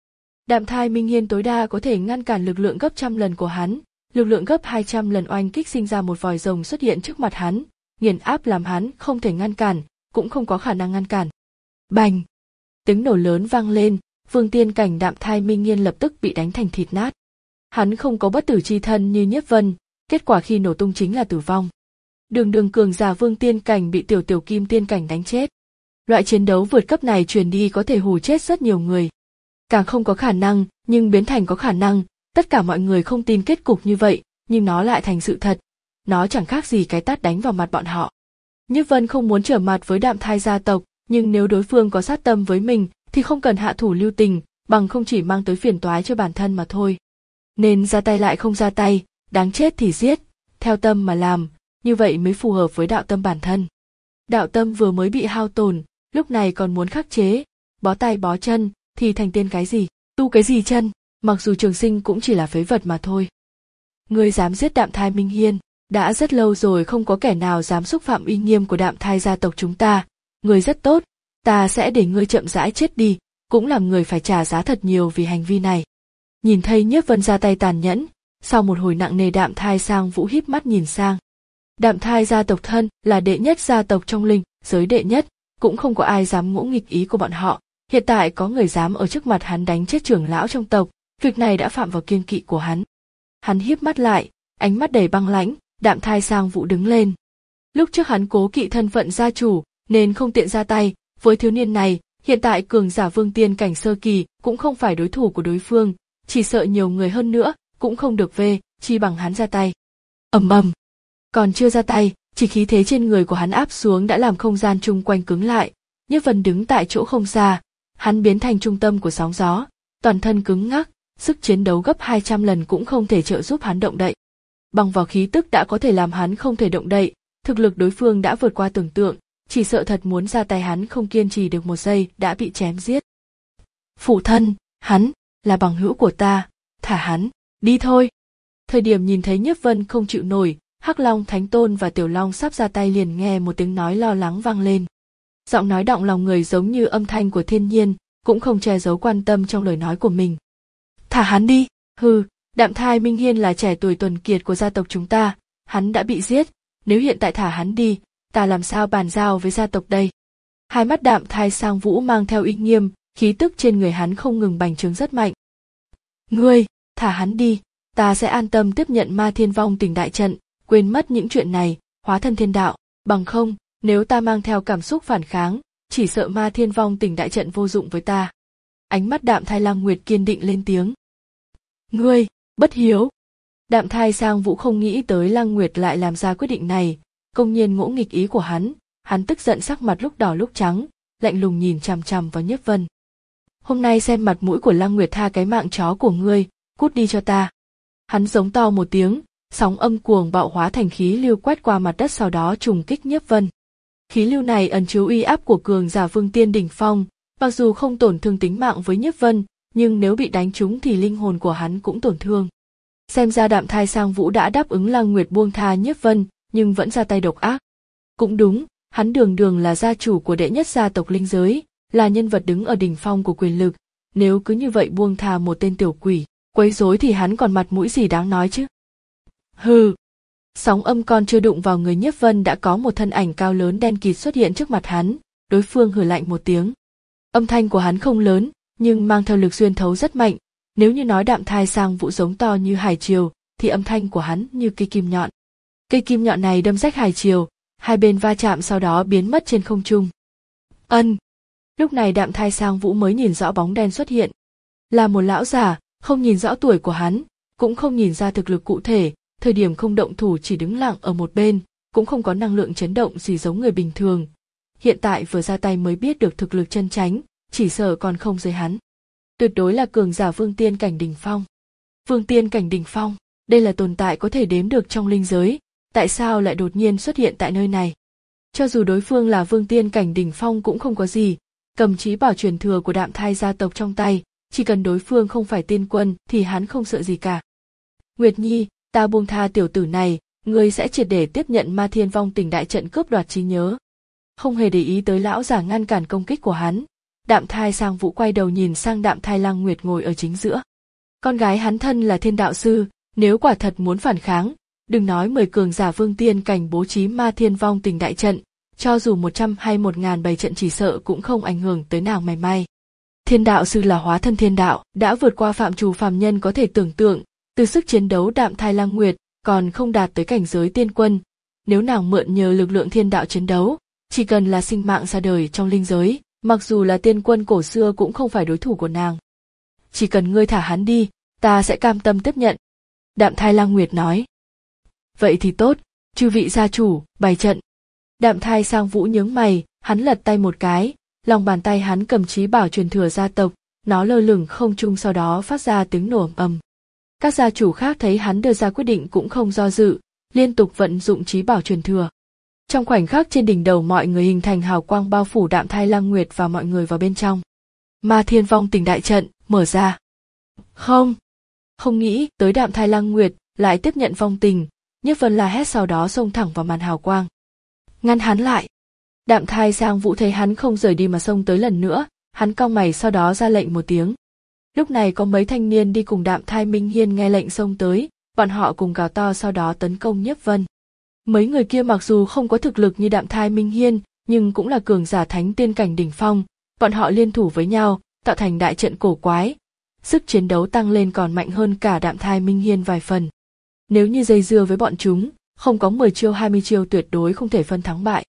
Đạm thai Minh Hiên tối đa có thể ngăn cản lực lượng gấp trăm lần của hắn, lực lượng gấp hai trăm lần oanh kích sinh ra một vòi rồng xuất hiện trước mặt hắn, nghiền áp làm hắn không thể ngăn cản, cũng không có khả năng ngăn cản. Bành! Tiếng nổ lớn vang lên, vương tiên cảnh đạm thai Minh Hiên lập tức bị đánh thành thịt nát. Hắn không có bất tử chi thân như Nhiếp Vân, kết quả khi nổ tung chính là tử vong. Đường đường cường giả vương tiên cảnh bị tiểu tiểu kim tiên cảnh đánh chết. Loại chiến đấu vượt cấp này truyền đi có thể hù chết rất nhiều người. Càng không có khả năng, nhưng biến thành có khả năng, tất cả mọi người không tin kết cục như vậy, nhưng nó lại thành sự thật. Nó chẳng khác gì cái tát đánh vào mặt bọn họ. Nhiếp Vân không muốn trở mặt với đạm thai gia tộc, nhưng nếu đối phương có sát tâm với mình thì không cần hạ thủ lưu tình, bằng không chỉ mang tới phiền toái cho bản thân mà thôi. Nên ra tay lại không ra tay, đáng chết thì giết, theo tâm mà làm, như vậy mới phù hợp với đạo tâm bản thân. Đạo tâm vừa mới bị hao tổn, lúc này còn muốn khắc chế, bó tay bó chân, thì thành tiên cái gì, tu cái gì chân, mặc dù trường sinh cũng chỉ là phế vật mà thôi. Ngươi dám giết đạm thai Minh Hiên, đã rất lâu rồi không có kẻ nào dám xúc phạm uy nghiêm của đạm thai gia tộc chúng ta, ngươi rất tốt, ta sẽ để ngươi chậm rãi chết đi, cũng làm người phải trả giá thật nhiều vì hành vi này. Nhìn thấy Nhiếp Vân ra tay tàn nhẫn, sau một hồi nặng nề đạm thai sang vũ híp mắt nhìn sang. Đạm thai gia tộc thân là đệ nhất gia tộc trong linh giới đệ nhất, cũng không có ai dám ngỗ nghịch ý của bọn họ. Hiện tại có người dám ở trước mặt hắn đánh chết trưởng lão trong tộc, việc này đã phạm vào kiêng kỵ của hắn. Hắn híp mắt lại, ánh mắt đầy băng lãnh, đạm thai sang vũ đứng lên. Lúc trước hắn cố kỵ thân phận gia chủ, nên không tiện ra tay, với thiếu niên này, hiện tại cường giả vương tiên cảnh sơ kỳ cũng không phải đối thủ của đối phương, chỉ sợ nhiều người hơn nữa, cũng không được về, chi bằng hắn ra tay. Ầm ầm. Còn chưa ra tay, chỉ khí thế trên người của hắn áp xuống đã làm không gian chung quanh cứng lại. Nhiếp Vân đứng tại chỗ không xa, hắn biến thành trung tâm của sóng gió, toàn thân cứng ngắc, sức chiến đấu gấp hai trăm lần cũng không thể trợ giúp hắn động đậy. Bằng vào khí tức đã có thể làm hắn không thể động đậy, thực lực đối phương đã vượt qua tưởng tượng, chỉ sợ thật muốn ra tay hắn không kiên trì được một giây đã bị chém giết. Phụ thân, hắn là bằng hữu của ta, thả hắn, đi thôi. Thời điểm nhìn thấy Nhiếp Vân không chịu nổi, Hắc Long Thánh Tôn và Tiểu Long sắp ra tay liền nghe một tiếng nói lo lắng vang lên. Giọng nói động lòng người giống như âm thanh của thiên nhiên, cũng không che giấu quan tâm trong lời nói của mình. Thả hắn đi, hừ, đạm thai Minh Hiên là trẻ tuổi tuần kiệt của gia tộc chúng ta, hắn đã bị giết, nếu hiện tại thả hắn đi, ta làm sao bàn giao với gia tộc đây. Hai mắt đạm thai sang vũ mang theo uy nghiêm, khí tức trên người hắn không ngừng bành trướng rất mạnh. Ngươi, thả hắn đi, ta sẽ an tâm tiếp nhận Ma Thiên Vong Tỉnh đại trận, quên mất những chuyện này, hóa thân thiên đạo, bằng không, nếu ta mang theo cảm xúc phản kháng, chỉ sợ Ma Thiên Vong Tỉnh đại trận vô dụng với ta. Ánh mắt đạm thai Lang Nguyệt kiên định lên tiếng. Ngươi, bất hiếu. Đạm thai sang vũ không nghĩ tới Lang Nguyệt lại làm ra quyết định này, công nhiên ngỗ nghịch ý của hắn, hắn tức giận sắc mặt lúc đỏ lúc trắng, lạnh lùng nhìn chằm chằm vào Nhiếp Vân. Hôm nay xem mặt mũi của Lang Nguyệt tha cái mạng chó của ngươi, cút đi cho ta. Hắn giống to một tiếng, sóng âm cuồng bạo hóa thành khí lưu quét qua mặt đất sau đó trùng kích Nhiếp Vân. Khí lưu này ẩn chứa uy áp của cường giả vương tiên đỉnh phong, mặc dù không tổn thương tính mạng với Nhiếp Vân, nhưng nếu bị đánh trúng thì linh hồn của hắn cũng tổn thương. Xem ra đạm thai sang vũ đã đáp ứng Lang Nguyệt buông tha Nhiếp Vân, nhưng vẫn ra tay độc ác. Cũng đúng, hắn đường đường là gia chủ của đệ nhất gia tộc linh giới, là nhân vật đứng ở đỉnh phong của quyền lực, nếu cứ như vậy buông tha một tên tiểu quỷ, quấy rối thì hắn còn mặt mũi gì đáng nói chứ. Hừ. Sóng âm còn chưa đụng vào người Nhiếp Vân đã có một thân ảnh cao lớn đen kịt xuất hiện trước mặt hắn, đối phương hừ lạnh một tiếng. Âm thanh của hắn không lớn, nhưng mang theo lực xuyên thấu rất mạnh, nếu như nói đạm thai sang vũ giống to như hải triều, thì âm thanh của hắn như cây kim nhọn. Cây kim nhọn này đâm rách hải triều, hai bên va chạm sau đó biến mất trên không trung. Ân. Lúc này đạm thai sang vũ mới nhìn rõ bóng đen xuất hiện. Là một lão già, không nhìn rõ tuổi của hắn, cũng không nhìn ra thực lực cụ thể, thời điểm không động thủ chỉ đứng lặng ở một bên, cũng không có năng lượng chấn động gì giống người bình thường. Hiện tại vừa ra tay mới biết được thực lực chân chánh, chỉ sợ còn không dưới hắn. Tuyệt đối là cường giả vương tiên cảnh đỉnh phong. Vương tiên cảnh đỉnh phong, đây là tồn tại có thể đếm được trong linh giới, tại sao lại đột nhiên xuất hiện tại nơi này? Cho dù đối phương là vương tiên cảnh đỉnh phong cũng không có gì, cầm chí bảo truyền thừa của đạm thai gia tộc trong tay, chỉ cần đối phương không phải tiên quân thì hắn không sợ gì cả. Nguyệt Nhi, ta buông tha tiểu tử này, ngươi sẽ triệt để tiếp nhận Ma Thiên Vong Tỉnh đại trận cướp đoạt trí nhớ. Không hề để ý tới lão giả ngăn cản công kích của hắn, Đạm Thai Sang Vũ quay đầu nhìn sang Đạm Thai Lăng Nguyệt ngồi ở chính giữa. Con gái hắn thân là thiên đạo sư, nếu quả thật muốn phản kháng, đừng nói mười cường giả vương tiên cảnh bố trí ma thiên vong tình đại trận, cho dù một trăm hay một ngàn bày trận chỉ sợ cũng không ảnh hưởng tới nàng mảy may. Thiên đạo sư là hóa thân thiên đạo, đã vượt qua phạm trù phàm nhân có thể tưởng tượng, từ sức chiến đấu Đạm Thai Lăng Nguyệt còn không đạt tới cảnh giới tiên quân. Nếu nàng mượn nhờ lực lượng thiên đạo chiến đấu, chỉ cần là sinh mạng ra đời trong linh giới, mặc dù là tiên quân cổ xưa cũng không phải đối thủ của nàng. Chỉ cần ngươi thả hắn đi, ta sẽ cam tâm tiếp nhận. Đạm Thai Lăng Nguyệt nói. Vậy thì tốt, chư vị gia chủ, bày trận. Đạm Thai Sang Vũ nhướng mày, hắn lật tay một cái, lòng bàn tay hắn cầm chí bảo truyền thừa gia tộc, nó lơ lửng không trung sau đó phát ra tiếng nổ ầm ầm. Các gia chủ khác thấy hắn đưa ra quyết định cũng không do dự, liên tục vận dụng chí bảo truyền thừa. Trong khoảnh khắc trên đỉnh đầu mọi người hình thành hào quang bao phủ Đạm Thai Lăng Nguyệt và mọi người vào bên trong. Ma Thiên Vong Tình đại trận mở ra. Không, không nghĩ tới Đạm Thai Lăng Nguyệt lại tiếp nhận vong tình, Nhiếp Vân la hét sau đó xông thẳng vào màn hào quang. Ngăn hắn lại. Đạm Thai Sang Vũ thấy hắn không rời đi mà xông tới lần nữa, hắn cau mày sau đó ra lệnh một tiếng. Lúc này có mấy thanh niên đi cùng Đạm Thai Minh Hiên nghe lệnh xông tới, bọn họ cùng gào to sau đó tấn công Nhiếp Vân. Mấy người kia mặc dù không có thực lực như Đạm Thai Minh Hiên, nhưng cũng là cường giả thánh tiên cảnh đỉnh phong, bọn họ liên thủ với nhau, tạo thành đại trận cổ quái. Sức chiến đấu tăng lên còn mạnh hơn cả Đạm Thai Minh Hiên vài phần. Nếu như dây dưa với bọn chúng, không có mười chiêu hai mươi chiêu tuyệt đối không thể phân thắng bại.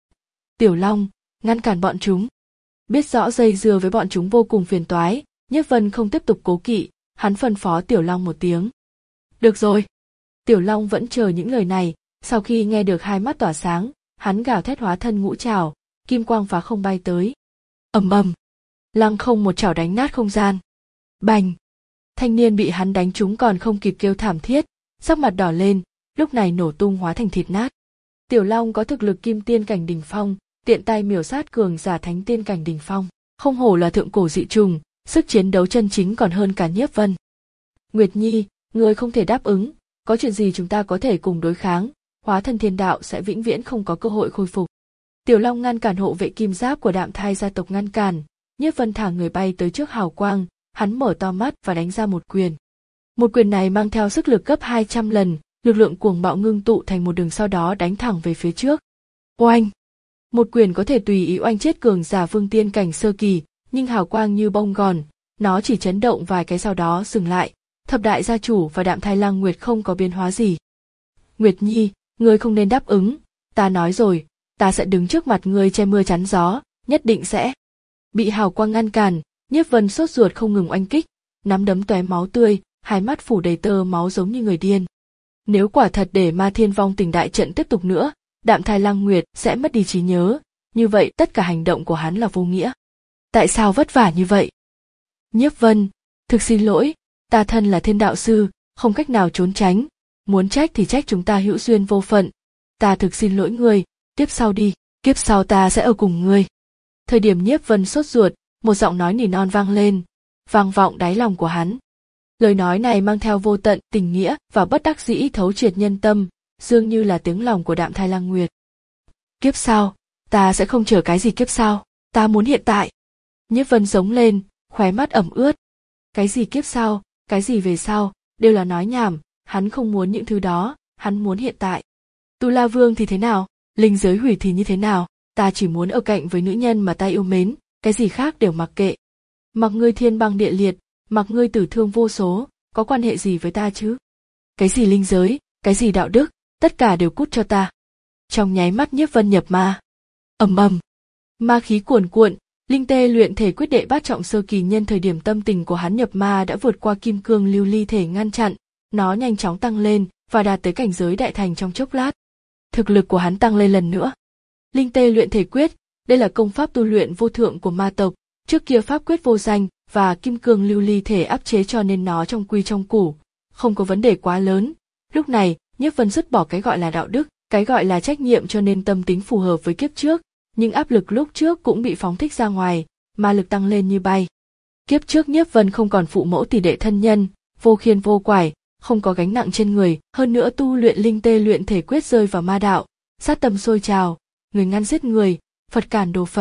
Tiểu Long, ngăn cản bọn chúng. Biết rõ dây dưa với bọn chúng vô cùng phiền toái, Nhiếp Vân không tiếp tục cố kỵ, hắn phân phó Tiểu Long một tiếng. Được rồi. Tiểu Long vẫn chờ những lời này, sau khi nghe được hai mắt tỏa sáng, hắn gào thét hóa thân ngũ trảo, kim quang phá không bay tới. Ầm ầm. Lăng không một chảo đánh nát không gian. Bành. Thanh niên bị hắn đánh trúng còn không kịp kêu thảm thiết, sắc mặt đỏ lên, lúc này nổ tung hóa thành thịt nát. Tiểu Long có thực lực kim tiên cảnh đỉnh phong, tiện tay miểu sát cường giả thánh tiên cảnh đỉnh phong, không hổ là thượng cổ dị trùng, sức chiến đấu chân chính còn hơn cả Nhiếp Vân. Nguyệt Nhi, ngươi không thể đáp ứng, có chuyện gì chúng ta có thể cùng đối kháng, hóa thân thiên đạo sẽ vĩnh viễn không có cơ hội khôi phục. Tiểu Long ngăn cản hộ vệ kim giáp của Đạm Thai gia tộc ngăn cản, Nhiếp Vân thả người bay tới trước hào quang, hắn mở to mắt và đánh ra một quyền. Một quyền này mang theo sức lực gấp hai trăm lần, lực lượng cuồng bạo ngưng tụ thành một đường sau đó đánh thẳng về phía trước. Oanh! Một quyền có thể tùy ý oanh chết cường giả vương tiên cảnh sơ kỳ, nhưng hào quang như bông gòn, nó chỉ chấn động vài cái sau đó dừng lại. Thập đại gia chủ và Đạm Thai Lăng Nguyệt không có biến hóa gì. Nguyệt Nhi, ngươi không nên đáp ứng, ta nói rồi, ta sẽ đứng trước mặt ngươi che mưa chắn gió, nhất định sẽ. Bị hào quang ngăn cản, Nhiếp Vân sốt ruột không ngừng oanh kích, nắm đấm tóe máu tươi, hai mắt phủ đầy tơ máu giống như người điên. Nếu quả thật để Ma Thiên Vong Tình đại trận tiếp tục nữa, Đạm Thai Lăng Nguyệt sẽ mất đi trí nhớ, như vậy tất cả hành động của hắn là vô nghĩa. Tại sao vất vả như vậy? Nhiếp Vân, thực xin lỗi, ta thân là thiên đạo sư, không cách nào trốn tránh, muốn trách thì trách chúng ta hữu duyên vô phận. Ta thực xin lỗi ngươi, tiếp sau đi, kiếp sau ta sẽ ở cùng ngươi. Thời điểm Nhiếp Vân sốt ruột, một giọng nói nỉ non vang lên, vang vọng đáy lòng của hắn. Lời nói này mang theo vô tận tình nghĩa và bất đắc dĩ thấu triệt nhân tâm, dường như là tiếng lòng của Đạm Thai Lăng Nguyệt. Kiếp sau, ta sẽ không chờ cái gì kiếp sau, ta muốn hiện tại. Nhiếp Vân giống lên, khóe mắt ẩm ướt. Cái gì kiếp sau, cái gì về sau, đều là nói nhảm, hắn không muốn những thứ đó, hắn muốn hiện tại. Tu La Vương thì thế nào, linh giới hủy thì như thế nào, ta chỉ muốn ở cạnh với nữ nhân mà ta yêu mến, cái gì khác đều mặc kệ. Mặc ngươi thiên băng địa liệt, mặc ngươi tử thương vô số, có quan hệ gì với ta chứ? Cái gì linh giới, cái gì đạo đức, tất cả đều cút cho ta. Trong nháy mắt Nhiếp Vân nhập ma. Ầm ầm, ma khí cuồn cuộn, linh tê luyện thể quyết đệ bát trọng sơ kỳ nhân thời điểm tâm tình của hắn nhập ma đã vượt qua kim cương lưu ly thể ngăn chặn, nó nhanh chóng tăng lên và đạt tới cảnh giới đại thành trong chốc lát. Thực lực của hắn tăng lên lần nữa. Linh tê luyện thể quyết, đây là công pháp tu luyện vô thượng của ma tộc, trước kia pháp quyết vô danh và kim cương lưu ly thể áp chế cho nên nó trong quy trong củ, không có vấn đề quá lớn. Lúc này, Nhiếp Vân dứt bỏ cái gọi là đạo đức, cái gọi là trách nhiệm cho nên tâm tính phù hợp với kiếp trước, nhưng áp lực lúc trước cũng bị phóng thích ra ngoài, ma lực tăng lên như bay. Kiếp trước Nhiếp Vân không còn phụ mẫu tỷ đệ thân nhân, vô khiên vô quải, không có gánh nặng trên người, hơn nữa tu luyện linh tê luyện thể quyết rơi vào ma đạo, sát tâm sôi trào, người ngăn giết người, Phật cản đồ Phật,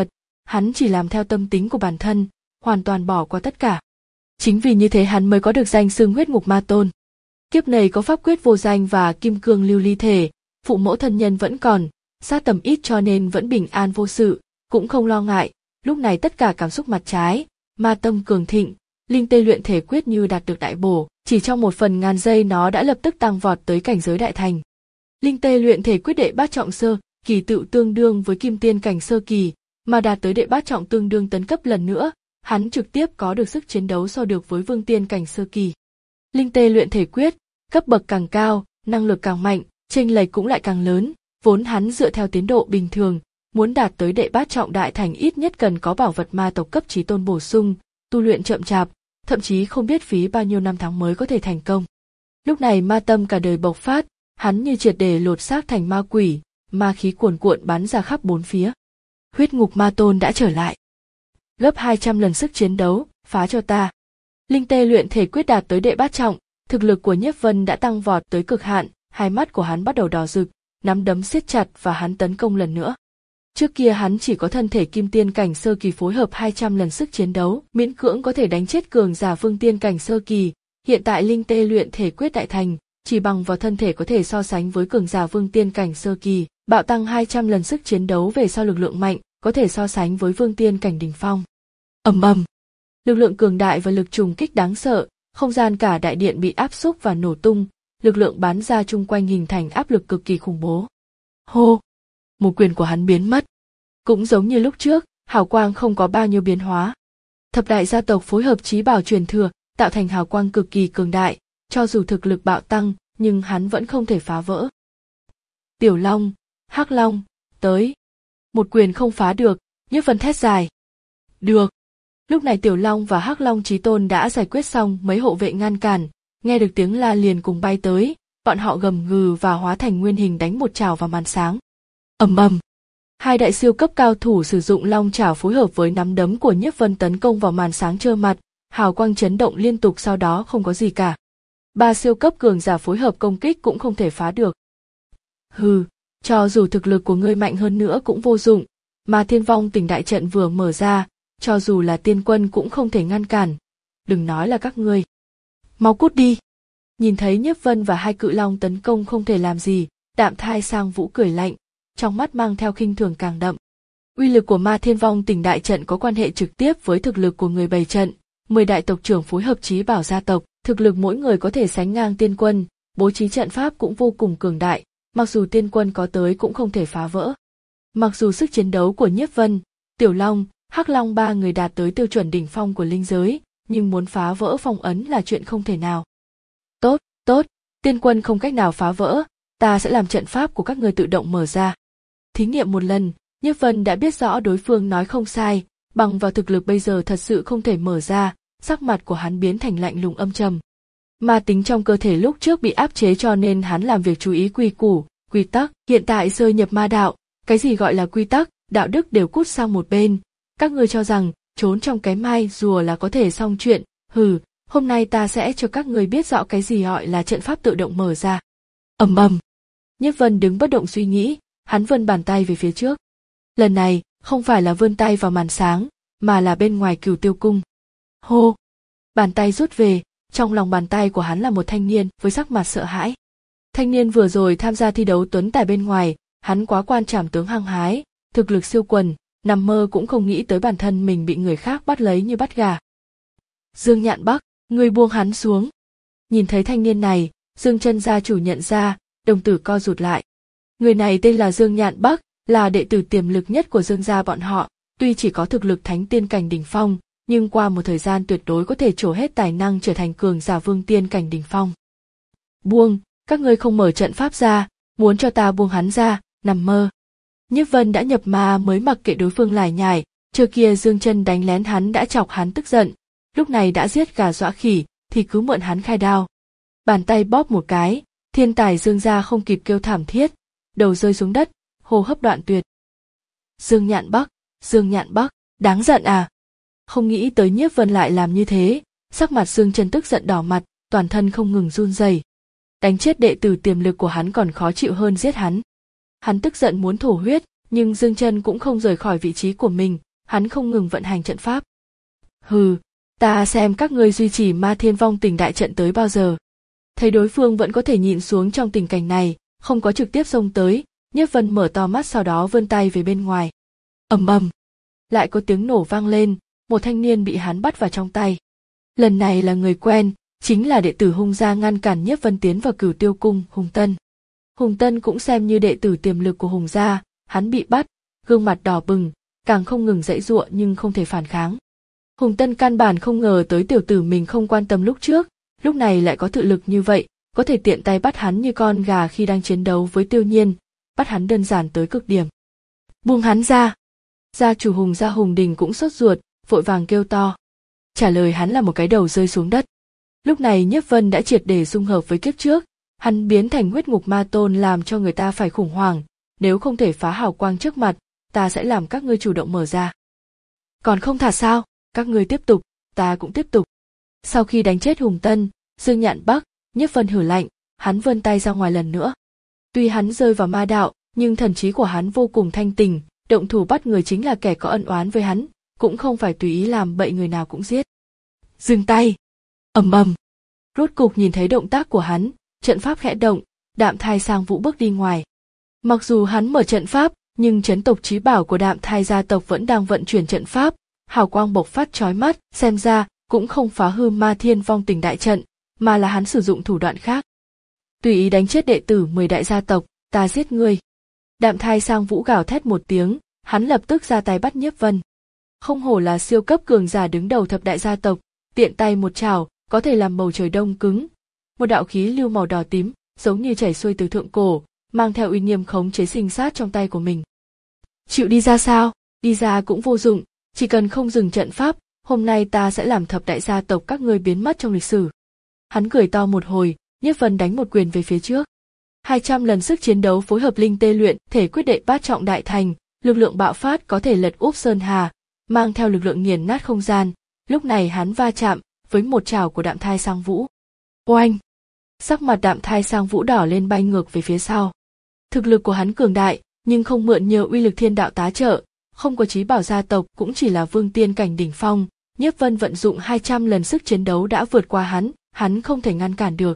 hắn chỉ làm theo tâm tính của bản thân, hoàn toàn bỏ qua tất cả. Chính vì như thế hắn mới có được danh xưng huyết ngục ma tôn. Kiếp này có pháp quyết vô danh và kim cương lưu ly thể, phụ mẫu thân nhân vẫn còn, sát tầm ít cho nên vẫn bình an vô sự, cũng không lo ngại. Lúc này tất cả cảm xúc mặt trái, ma tâm cường thịnh, linh tê luyện thể quyết như đạt được đại bổ, chỉ trong một phần ngàn giây nó đã lập tức tăng vọt tới cảnh giới đại thành. Linh tê luyện thể quyết đệ bát trọng sơ kỳ tự tương đương với kim tiên cảnh sơ kỳ, mà đạt tới đệ bát trọng tương đương tấn cấp lần nữa, hắn trực tiếp có được sức chiến đấu so được với vương tiên cảnh sơ kỳ. Linh tê luyện thể quyết, cấp bậc càng cao, năng lực càng mạnh, chênh lệch cũng lại càng lớn, vốn hắn dựa theo tiến độ bình thường, muốn đạt tới đệ bát trọng đại thành ít nhất cần có bảo vật ma tộc cấp chí tôn bổ sung, tu luyện chậm chạp, thậm chí không biết phí bao nhiêu năm tháng mới có thể thành công. Lúc này ma tâm cả đời bộc phát, hắn như triệt để lột xác thành ma quỷ, ma khí cuồn cuộn bắn ra khắp bốn phía. Huyết ngục ma tôn đã trở lại. Gấp hai trăm lần sức chiến đấu, phá cho ta. Linh tê luyện thể quyết đạt tới đệ bát trọng, thực lực của Nhiếp Vân đã tăng vọt tới cực hạn, hai mắt của hắn bắt đầu đỏ rực, nắm đấm siết chặt và hắn tấn công lần nữa. Trước kia hắn chỉ có thân thể kim tiên cảnh sơ kỳ phối hợp hai trăm lần sức chiến đấu, miễn cưỡng có thể đánh chết cường giả vương tiên cảnh sơ kỳ, hiện tại linh tê luyện thể quyết đại thành, chỉ bằng vào thân thể có thể so sánh với cường giả vương tiên cảnh sơ kỳ, bạo tăng hai trăm lần sức chiến đấu về sau lực lượng mạnh, có thể so sánh với vương tiên cảnh đỉnh phong. Ầm ầm, lực lượng cường đại và lực trùng kích đáng sợ, không gian cả đại điện bị áp xúc và nổ tung, lực lượng bắn ra chung quanh hình thành áp lực cực kỳ khủng bố. Hô, một quyền của hắn biến mất. Cũng giống như lúc trước, hào quang không có bao nhiêu biến hóa. Thập đại gia tộc phối hợp chí bảo truyền thừa, tạo thành hào quang cực kỳ cường đại, cho dù thực lực bạo tăng, nhưng hắn vẫn không thể phá vỡ. Tiểu Long, Hắc Long, tới. Một quyền không phá được, Nhiếp Vân thét dài. Được. Lúc này Tiểu Long và Hắc Long chí tôn đã giải quyết xong, mấy hộ vệ ngăn cản, nghe được tiếng la liền cùng bay tới, bọn họ gầm gừ và hóa thành nguyên hình đánh một chảo vào màn sáng. Ầm ầm. Hai đại siêu cấp cao thủ sử dụng long chảo phối hợp với nắm đấm của Nhiếp Vân tấn công vào màn sáng trơ mặt, hào quang chấn động liên tục, sau đó không có gì cả. Ba siêu cấp cường giả phối hợp công kích cũng không thể phá được. Hừ, cho dù thực lực của ngươi mạnh hơn nữa cũng vô dụng, mà Thiên Vong Tỉnh đại trận vừa mở ra, cho dù là tiên quân cũng không thể ngăn cản. Đừng nói là các ngươi. Mau cút đi. Nhìn thấy Nhiếp Vân và hai cự long tấn công không thể làm gì, Đạm Thai Sang Vũ cười lạnh, trong mắt mang theo khinh thường càng đậm. Uy lực của Ma Thiên Vong Tỉnh đại trận có quan hệ trực tiếp với thực lực của người bày trận, mười đại tộc trưởng phối hợp chí bảo gia tộc, thực lực mỗi người có thể sánh ngang tiên quân, bố trí trận pháp cũng vô cùng cường đại, mặc dù tiên quân có tới cũng không thể phá vỡ. Mặc dù sức chiến đấu của Nhiếp Vân, Tiểu Long, Hắc Long ba người đạt tới tiêu chuẩn đỉnh phong của linh giới, nhưng muốn phá vỡ phong ấn là chuyện không thể nào. Tốt, tốt, tiên quân không cách nào phá vỡ, ta sẽ làm trận pháp của các người tự động mở ra. Thí nghiệm một lần, Nhiếp Vân đã biết rõ đối phương nói không sai, bằng vào thực lực bây giờ thật sự không thể mở ra, sắc mặt của hắn biến thành lạnh lùng âm trầm. Ma tính trong cơ thể lúc trước bị áp chế cho nên hắn làm việc chú ý quy củ, quy tắc, hiện tại rơi nhập ma đạo, cái gì gọi là quy tắc, đạo đức đều cút sang một bên. Các ngươi cho rằng trốn trong cái mai rùa là có thể xong chuyện, hừ, hôm nay ta sẽ cho các ngươi biết rõ cái gì gọi là trận pháp tự động mở ra. Ầm ầm. Nhiếp Vân đứng bất động suy nghĩ, hắn vươn bàn tay về phía trước. Lần này, không phải là vươn tay vào màn sáng, mà là bên ngoài Cửu Tiêu cung. Hô! Bàn tay rút về, trong lòng bàn tay của hắn là một thanh niên với sắc mặt sợ hãi. Thanh niên vừa rồi tham gia thi đấu tuấn tài bên ngoài, hắn quá quan trảm tướng hăng hái, thực lực siêu quần, nằm mơ cũng không nghĩ tới bản thân mình bị người khác bắt lấy như bắt gà. Dương Nhạn Bắc, ngươi buông hắn xuống. Nhìn thấy thanh niên này, Dương Chân gia chủ nhận ra, đồng tử co rụt lại. Người này tên là Dương Nhạn Bắc, là đệ tử tiềm lực nhất của Dương gia bọn họ, tuy chỉ có thực lực thánh tiên cảnh đỉnh phong, nhưng qua một thời gian tuyệt đối có thể trổ hết tài năng trở thành cường giả vương tiên cảnh đỉnh phong. Buông, các ngươi không mở trận pháp ra, muốn cho ta buông hắn ra, nằm mơ. Nhiếp Vân đã nhập ma mới mặc kệ đối phương lải nhải, trước kia Dương Chân đánh lén hắn đã chọc hắn tức giận, lúc này đã giết gà dọa khỉ, thì cứ mượn hắn khai đao. Bàn tay bóp một cái, thiên tài Dương gia không kịp kêu thảm thiết, đầu rơi xuống đất, hô hấp đoạn tuyệt. Dương Nhạn Bắc, Dương Nhạn Bắc, đáng giận à? Không nghĩ tới Nhiếp Vân lại làm như thế, sắc mặt Dương Chân tức giận đỏ mặt, toàn thân không ngừng run rẩy. Đánh chết đệ tử tiềm lực của hắn còn khó chịu hơn giết hắn. Hắn tức giận muốn thổ huyết, nhưng Dương Chân cũng không rời khỏi vị trí của mình, hắn không ngừng vận hành trận pháp. Hừ, ta xem các ngươi duy trì Ma Thiên Vong Tình đại trận tới bao giờ. Thấy đối phương vẫn có thể nhịn xuống trong tình cảnh này, không có trực tiếp xông tới, Nhiếp Vân mở to mắt sau đó vươn tay về bên ngoài. Ầm ầm, lại có tiếng nổ vang lên, một thanh niên bị hắn bắt vào trong tay. Lần này là người quen, chính là đệ tử Hùng gia ngăn cản Nhiếp Vân tiến vào Cửu Tiêu cung, Hùng Tân. Hùng Tân cũng xem như đệ tử tiềm lực của Hùng gia, hắn bị bắt, gương mặt đỏ bừng, càng không ngừng giãy giụa nhưng không thể phản kháng. Hùng Tân căn bản không ngờ tới tiểu tử mình không quan tâm lúc trước, lúc này lại có thực lực như vậy, có thể tiện tay bắt hắn như con gà khi đang chiến đấu với Tiêu Nhiên, bắt hắn đơn giản tới cực điểm. Buông hắn ra! Gia chủ Hùng gia Hùng Đình cũng sốt ruột, vội vàng kêu to. Trả lời hắn là một cái đầu rơi xuống đất. Lúc này Nhiếp Vân đã triệt để dung hợp với kiếp trước, hắn biến thành huyết ngục ma tôn làm cho người ta phải khủng hoảng, nếu không thể phá hào quang trước mặt, ta sẽ làm các ngươi chủ động mở ra. Còn không thả sao, các ngươi tiếp tục, ta cũng tiếp tục. Sau khi đánh chết Hùng Tân, Dương Nhạn Bắc, Nhiếp Vân hử lạnh, hắn vươn tay ra ngoài lần nữa. Tuy hắn rơi vào ma đạo, nhưng thần trí của hắn vô cùng thanh tỉnh, động thủ bắt người chính là kẻ có ân oán với hắn, cũng không phải tùy ý làm bậy người nào cũng giết. Dừng tay! Ầm ầm! Rốt cục nhìn thấy động tác của hắn, trận pháp khẽ động, Đạm Thai Sang Vũ bước đi ngoài. Mặc dù hắn mở trận pháp, nhưng trấn tộc chí bảo của Đạm Thai gia tộc vẫn đang vận chuyển trận pháp, hào quang bộc phát chói mắt, xem ra cũng không phá hư Ma Thiên Vong Tình đại trận, mà là hắn sử dụng thủ đoạn khác. Tùy ý đánh chết đệ tử mười đại gia tộc, ta giết ngươi. Đạm Thai Sang Vũ gào thét một tiếng, hắn lập tức ra tay bắt Nhiếp Vân. Không hổ là siêu cấp cường giả đứng đầu thập đại gia tộc, tiện tay một chảo, có thể làm bầu trời đông cứng. Một đạo khí lưu màu đỏ tím, giống như chảy xuôi từ thượng cổ, mang theo uy nghiêm khống chế sinh sát trong tay của mình. Chịu đi ra sao? Đi ra cũng vô dụng, chỉ cần không dừng trận pháp, hôm nay ta sẽ làm thập đại gia tộc các ngươi biến mất trong lịch sử. Hắn cười to một hồi, Nhiếp Vân đánh một quyền về phía trước. hai trăm lần sức chiến đấu phối hợp linh tê luyện, thể quyết đệ bát trọng đại thành, lực lượng bạo phát có thể lật úp sơn hà, mang theo lực lượng nghiền nát không gian. Lúc này hắn va chạm với một chảo của Đạm Thai Sang Vũ. Oanh! Sắc mặt Đạm Thai Sang Vũ đỏ lên bay ngược về phía sau. Thực lực của hắn cường đại, nhưng không mượn nhiều uy lực thiên đạo tá trợ, không có chí bảo gia tộc cũng chỉ là vương tiên cảnh đỉnh phong. Nhiếp Vân vận dụng hai trăm lần sức chiến đấu đã vượt qua hắn, hắn không thể ngăn cản được.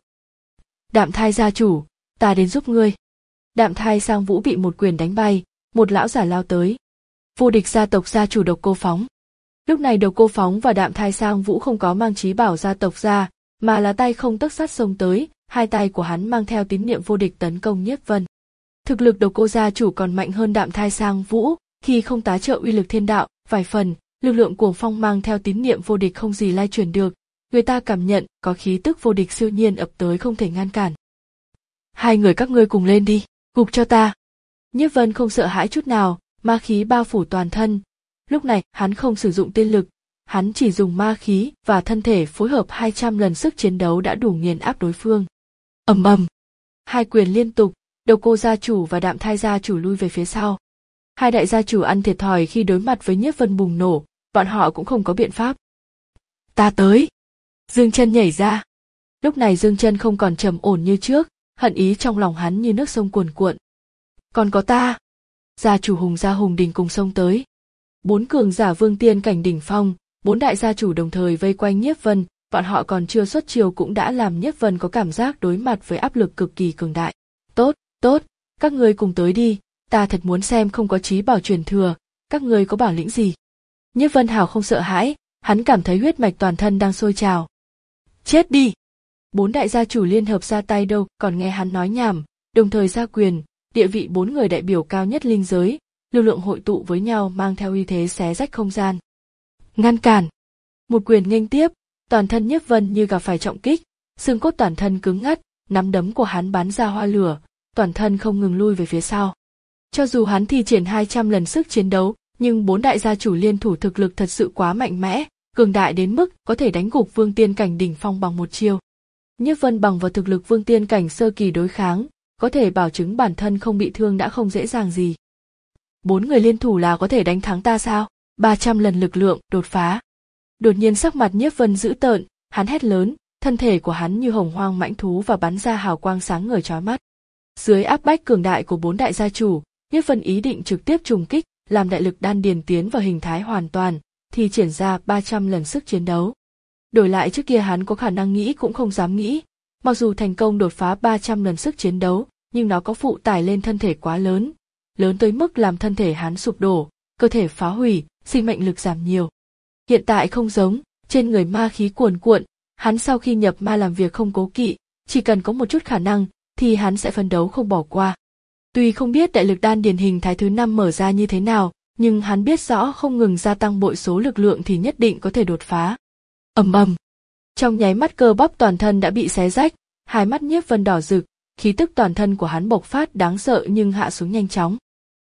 Đạm Thai gia chủ, ta đến giúp ngươi. Đạm Thai Sang Vũ bị một quyền đánh bay, một lão giả lao tới. Vô địch gia tộc gia chủ Độc Cô Phóng. Lúc này Độc Cô Phóng và Đạm Thai Sang Vũ không có mang chí bảo gia tộc ra, mà là tay không tấc sắt xông tới, hai tay của hắn mang theo tín niệm vô địch tấn công Nhiếp Vân. Thực lực Độc Cô gia chủ còn mạnh hơn Đạm Thai Sang Vũ, khi không tá trợ uy lực thiên đạo, vài phần, lực lượng cuồng phong mang theo tín niệm vô địch không gì lai truyền được, người ta cảm nhận có khí tức vô địch siêu nhiên ập tới không thể ngăn cản. Hai người các ngươi cùng lên đi, gục cho ta. Nhiếp Vân không sợ hãi chút nào, ma khí bao phủ toàn thân. Lúc này, hắn không sử dụng tiên lực, hắn chỉ dùng ma khí và thân thể phối hợp hai trăm lần sức chiến đấu đã đủ nghiền áp đối phương. Ầm ầm, hai quyền liên tục, Độc Cô gia chủ và Đạm Thai gia chủ lui về phía sau. Hai đại gia chủ ăn thiệt thòi khi đối mặt với Nhiếp Vân bùng nổ, bọn họ cũng không có biện pháp. Ta tới. Dương Chân nhảy ra. Lúc này Dương Chân không còn trầm ổn như trước, hận ý trong lòng hắn như nước sông cuồn cuộn. Còn có ta. Gia chủ Hùng gia Hùng Đình cùng xông tới. Bốn cường giả vương tiên cảnh đỉnh phong, bốn đại gia chủ đồng thời vây quanh Nhiếp Vân, bọn họ còn chưa xuất chiêu cũng đã làm Nhiếp Vân có cảm giác đối mặt với áp lực cực kỳ cường đại. Tốt, tốt, các ngươi cùng tới đi, ta thật muốn xem không có chí bảo truyền thừa, các ngươi có bản lĩnh gì. Nhiếp Vân hào không sợ hãi, hắn cảm thấy huyết mạch toàn thân đang sôi trào. Chết đi! Bốn đại gia chủ liên hợp ra tay đâu còn nghe hắn nói nhảm, đồng thời ra quyền, địa vị bốn người đại biểu cao nhất linh giới, lực lượng hội tụ với nhau mang theo uy thế xé rách không gian. Ngăn cản! Một quyền nghênh tiếp, toàn thân Nhiếp Vân như gặp phải trọng kích, xương cốt toàn thân cứng ngắt, nắm đấm của hắn bắn ra hoa lửa, toàn thân không ngừng lui về phía sau. Cho dù hắn thi triển hai trăm lần sức chiến đấu, nhưng bốn đại gia chủ liên thủ thực lực thật sự quá mạnh mẽ, cường đại đến mức có thể đánh gục vương tiên cảnh đỉnh phong bằng một chiêu. Nhiếp Vân bằng vào thực lực vương tiên cảnh sơ kỳ đối kháng, có thể bảo chứng bản thân không bị thương đã không dễ dàng gì. Bốn người liên thủ là có thể đánh thắng ta sao? ba trăm lần lực lượng, đột phá. Đột nhiên sắc mặt Nhiếp Vân dữ tợn, hắn hét lớn, thân thể của hắn như hồng hoang mãnh thú và bắn ra hào quang sáng ngời chói mắt. Dưới áp bách cường đại của bốn đại gia chủ, Nhiếp Vân ý định trực tiếp trùng kích, làm đại lực đan điền tiến vào hình thái hoàn toàn, thì triển ra ba trăm lần sức chiến đấu. Đổi lại trước kia hắn có khả năng nghĩ cũng không dám nghĩ, mặc dù thành công đột phá ba trăm lần sức chiến đấu, nhưng nó có phụ tải lên thân thể quá lớn, lớn tới mức làm thân thể hắn sụp đổ, cơ thể phá hủy, sinh mệnh lực giảm nhiều. Hiện tại không giống, trên người ma khí cuồn cuộn, hắn sau khi nhập ma làm việc không cố kỵ, chỉ cần có một chút khả năng, thì hắn sẽ phấn đấu không bỏ qua. Tuy không biết đại lực đan điền hình thái thứ năm mở ra như thế nào, nhưng hắn biết rõ không ngừng gia tăng bội số lực lượng thì nhất định có thể đột phá. Ầm ầm. Trong nháy mắt cơ bắp toàn thân đã bị xé rách, hai mắt Nhiếp Vân đỏ rực, khí tức toàn thân của hắn bộc phát đáng sợ nhưng hạ xuống nhanh chóng.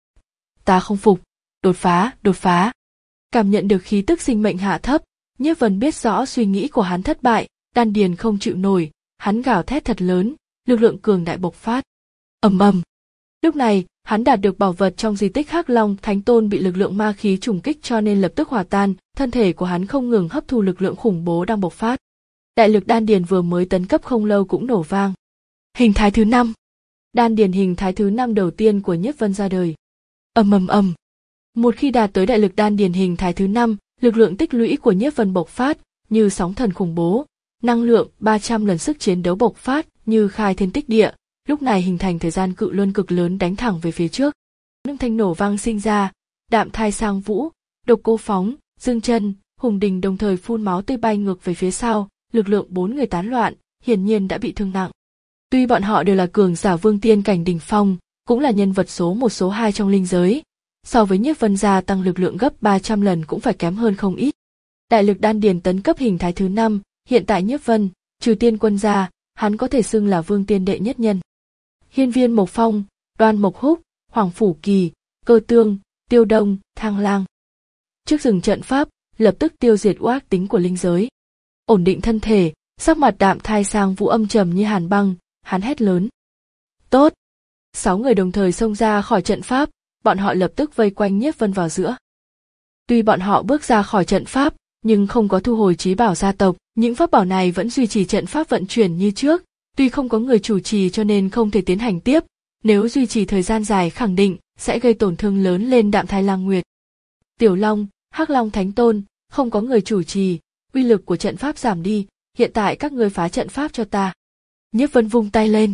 Ta không phục, đột phá, đột phá. Cảm nhận được khí tức sinh mệnh hạ thấp, Nhiếp Vân biết rõ suy nghĩ của hắn thất bại, đan điền không chịu nổi, hắn gào thét thật lớn, lực lượng cường đại bộc phát. Ầm ầm. Lúc này, hắn đạt được bảo vật trong di tích Hắc Long Thánh Tôn bị lực lượng ma khí trùng kích cho nên lập tức hòa tan, thân thể của hắn không ngừng hấp thu lực lượng khủng bố đang bộc phát. Đại lực đan điền vừa mới tấn cấp không lâu cũng nổ vang. Hình thái thứ năm. Đan điền hình thái thứ năm đầu tiên của Nhiếp Vân ra đời. Ầm ầm ầm. Một khi đạt tới đại lực đan điền hình thái thứ năm, lực lượng tích lũy của Nhiếp Vân bộc phát như sóng thần khủng bố, năng lượng ba trăm lần sức chiến đấu bộc phát như khai thiên tích địa, lúc này hình thành thời gian cự luân cực lớn đánh thẳng về phía trước. Những thanh nổ vang sinh ra, Đạm Thai Sang Vũ, Độc Cô Phóng, Dương Chân, Hùng Đình đồng thời phun máu tươi bay ngược về phía sau, lực lượng bốn người tán loạn, hiển nhiên đã bị thương nặng. Tuy bọn họ đều là cường giả vương tiên cảnh đỉnh phong, cũng là nhân vật số một số hai trong linh giới, so với Nhiếp Vân gia tăng lực lượng gấp ba trăm lần cũng phải kém hơn không ít. Đại lực đan điền tấn cấp hình thái thứ năm, hiện tại Nhiếp Vân, trừ Tiên Quân ra, hắn có thể xưng là vương tiên đệ nhất nhân. Hiên Viên Mộc Phong, Đoan Mộc Húc, Hoàng Phủ Kỳ, Cơ Tương, Tiêu Đông, Thang Lang. Trước dừng trận pháp, lập tức tiêu diệt oác tính của linh giới. Ổn định thân thể, sắc mặt Đạm Thai Sang Vũ âm trầm như hàn băng, hắn hét lớn. Tốt! Sáu người đồng thời xông ra khỏi trận pháp, bọn họ lập tức vây quanh Nhiếp Vân vào giữa. Tuy bọn họ bước ra khỏi trận pháp, nhưng không có thu hồi trí bảo gia tộc, những pháp bảo này vẫn duy trì trận pháp vận chuyển như trước, tuy không có người chủ trì cho nên không thể tiến hành tiếp, nếu duy trì thời gian dài khẳng định sẽ gây tổn thương lớn lên Đạm Thai Lang Nguyệt. Tiểu Long, Hắc Long Thánh Tôn, không có người chủ trì, uy lực của trận pháp giảm đi, hiện tại các ngươi phá trận pháp cho ta. Nhiếp Vân vung tay lên.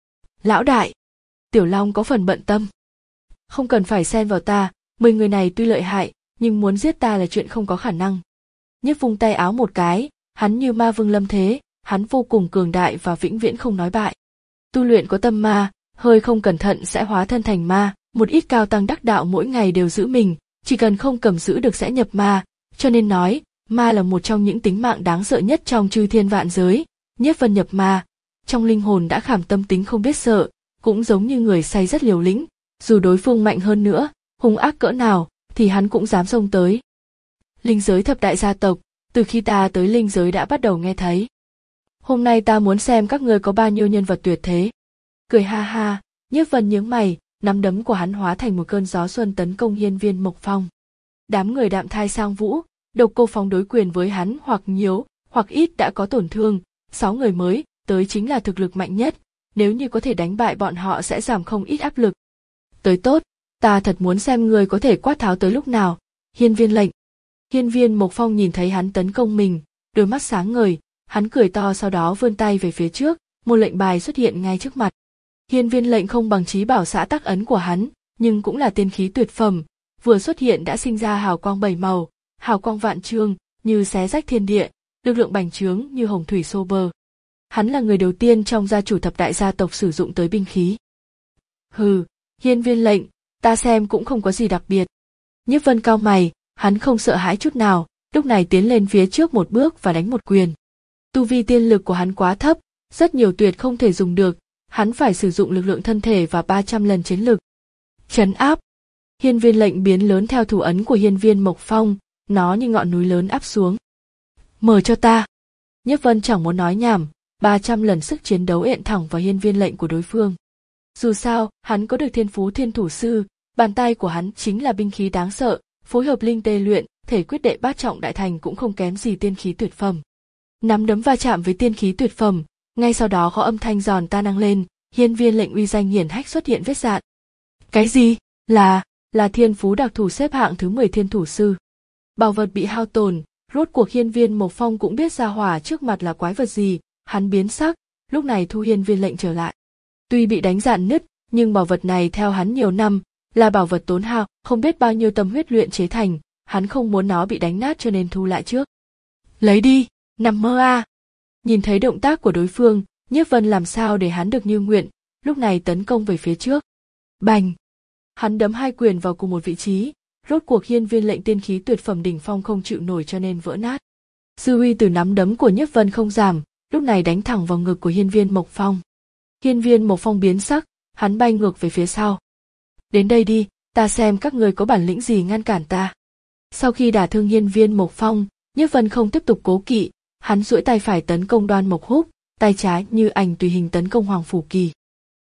Lão đại, Tiểu Long có phần bận tâm. Không cần phải xen vào ta, mười người này tuy lợi hại, nhưng muốn giết ta là chuyện không có khả năng. Nhiếp vung tay áo một cái, hắn như ma vương lâm thế, hắn vô cùng cường đại và vĩnh viễn không nói bại. Tu luyện có tâm ma, hơi không cẩn thận sẽ hóa thân thành ma, một ít cao tăng đắc đạo mỗi ngày đều giữ mình, chỉ cần không cầm giữ được sẽ nhập ma, cho nên nói, ma là một trong những tính mạng đáng sợ nhất trong chư thiên vạn giới. Nhiếp Vân nhập ma, trong linh hồn đã khảm tâm tính không biết sợ, cũng giống như người say rất liều lĩnh, dù đối phương mạnh hơn nữa, hung ác cỡ nào, thì hắn cũng dám xông tới. Linh giới thập đại gia tộc, từ khi ta tới linh giới đã bắt đầu nghe thấy. Hôm nay ta muốn xem các ngươi có bao nhiêu nhân vật tuyệt thế. Cười ha ha, Nhiếp Vân nhướng mày, nắm đấm của hắn hóa thành một cơn gió xuân tấn công Hiên Viên Mộc Phong. Đám người Đạm Thai Sang Vũ, Độc Cô Phóng đối quyền với hắn hoặc nhiều, hoặc ít đã có tổn thương, sáu người mới tới chính là thực lực mạnh nhất, nếu như có thể đánh bại bọn họ sẽ giảm không ít áp lực. Tới tốt, ta thật muốn xem ngươi có thể quát tháo tới lúc nào. Hiên Viên lệnh. Hiên Viên Mộc Phong nhìn thấy hắn tấn công mình, đôi mắt sáng ngời, hắn cười to sau đó vươn tay về phía trước, một lệnh bài xuất hiện ngay trước mặt. Hiên Viên lệnh không bằng trí bảo xã tắc ấn của hắn, nhưng cũng là tiên khí tuyệt phẩm, vừa xuất hiện đã sinh ra hào quang bảy màu, hào quang vạn trượng, như xé rách thiên địa, lực lượng bành trướng như hồng thủy xô bờ. Hắn là người đầu tiên trong gia chủ thập đại gia tộc sử dụng tới binh khí. Hừ, Hiên Viên lệnh, ta xem cũng không có gì đặc biệt. Nhiếp Vân cau mày, hắn không sợ hãi chút nào, lúc này tiến lên phía trước một bước và đánh một quyền. Tu vi tiên lực của hắn quá thấp, rất nhiều tuyệt không thể dùng được, hắn phải sử dụng lực lượng thân thể và ba trăm lần chiến lực. Trấn áp. Hiên Viên lệnh biến lớn theo thủ ấn của Hiên Viên Mộc Phong, nó như ngọn núi lớn áp xuống. Mở cho ta. Nhiếp Vân chẳng muốn nói nhảm, ba trăm lần sức chiến đấu ện thẳng vào Hiên Viên lệnh của đối phương. Dù sao, hắn có được thiên phú thiên thủ sư, bàn tay của hắn chính là binh khí đáng sợ, phối hợp linh tê luyện, thể quyết đệ bát trọng đại thành cũng không kém gì tiên khí tuyệt phẩm. Nắm đấm va chạm với tiên khí tuyệt phẩm, ngay sau đó có âm thanh giòn tan năng lên, Hiên Viên lệnh uy danh hiển hách xuất hiện vết dạn. Cái gì? Là, là thiên phú đặc thù xếp hạng thứ mười thiên thủ sư. Bảo vật bị hao tổn, rốt cuộc Hiên Viên Mộc Phong cũng biết ra hỏa trước mặt là quái vật gì, hắn biến sắc, lúc này thu hiên viên lệnh trở lại. Tuy bị đánh rạn nứt, nhưng bảo vật này theo hắn nhiều năm, là bảo vật tốn hao, không biết bao nhiêu tâm huyết luyện chế thành, hắn không muốn nó bị đánh nát cho nên thu lại trước. Lấy đi, nằm mơ à. Nhìn thấy động tác của đối phương, Nhiếp Vân làm sao để hắn được như nguyện, lúc này tấn công về phía trước. Bành! Hắn đấm hai quyền vào cùng một vị trí, rốt cuộc hiên viên lệnh tiên khí tuyệt phẩm đỉnh phong không chịu nổi cho nên vỡ nát. Dư uy từ nắm đấm của Nhiếp Vân không giảm, lúc này đánh thẳng vào ngực của hiên viên Mộc Phong. Hiên viên Mộc Phong biến sắc, hắn bay ngược về phía sau. Đến đây đi, ta xem các người có bản lĩnh gì ngăn cản ta. Sau khi đả thương hiên viên Mộc Phong, Nhiếp Vân không tiếp tục cố kỵ, hắn duỗi tay phải tấn công Đoan Mộc Húc, tay trái như ảnh tùy hình tấn công Hoàng Phủ Kỳ.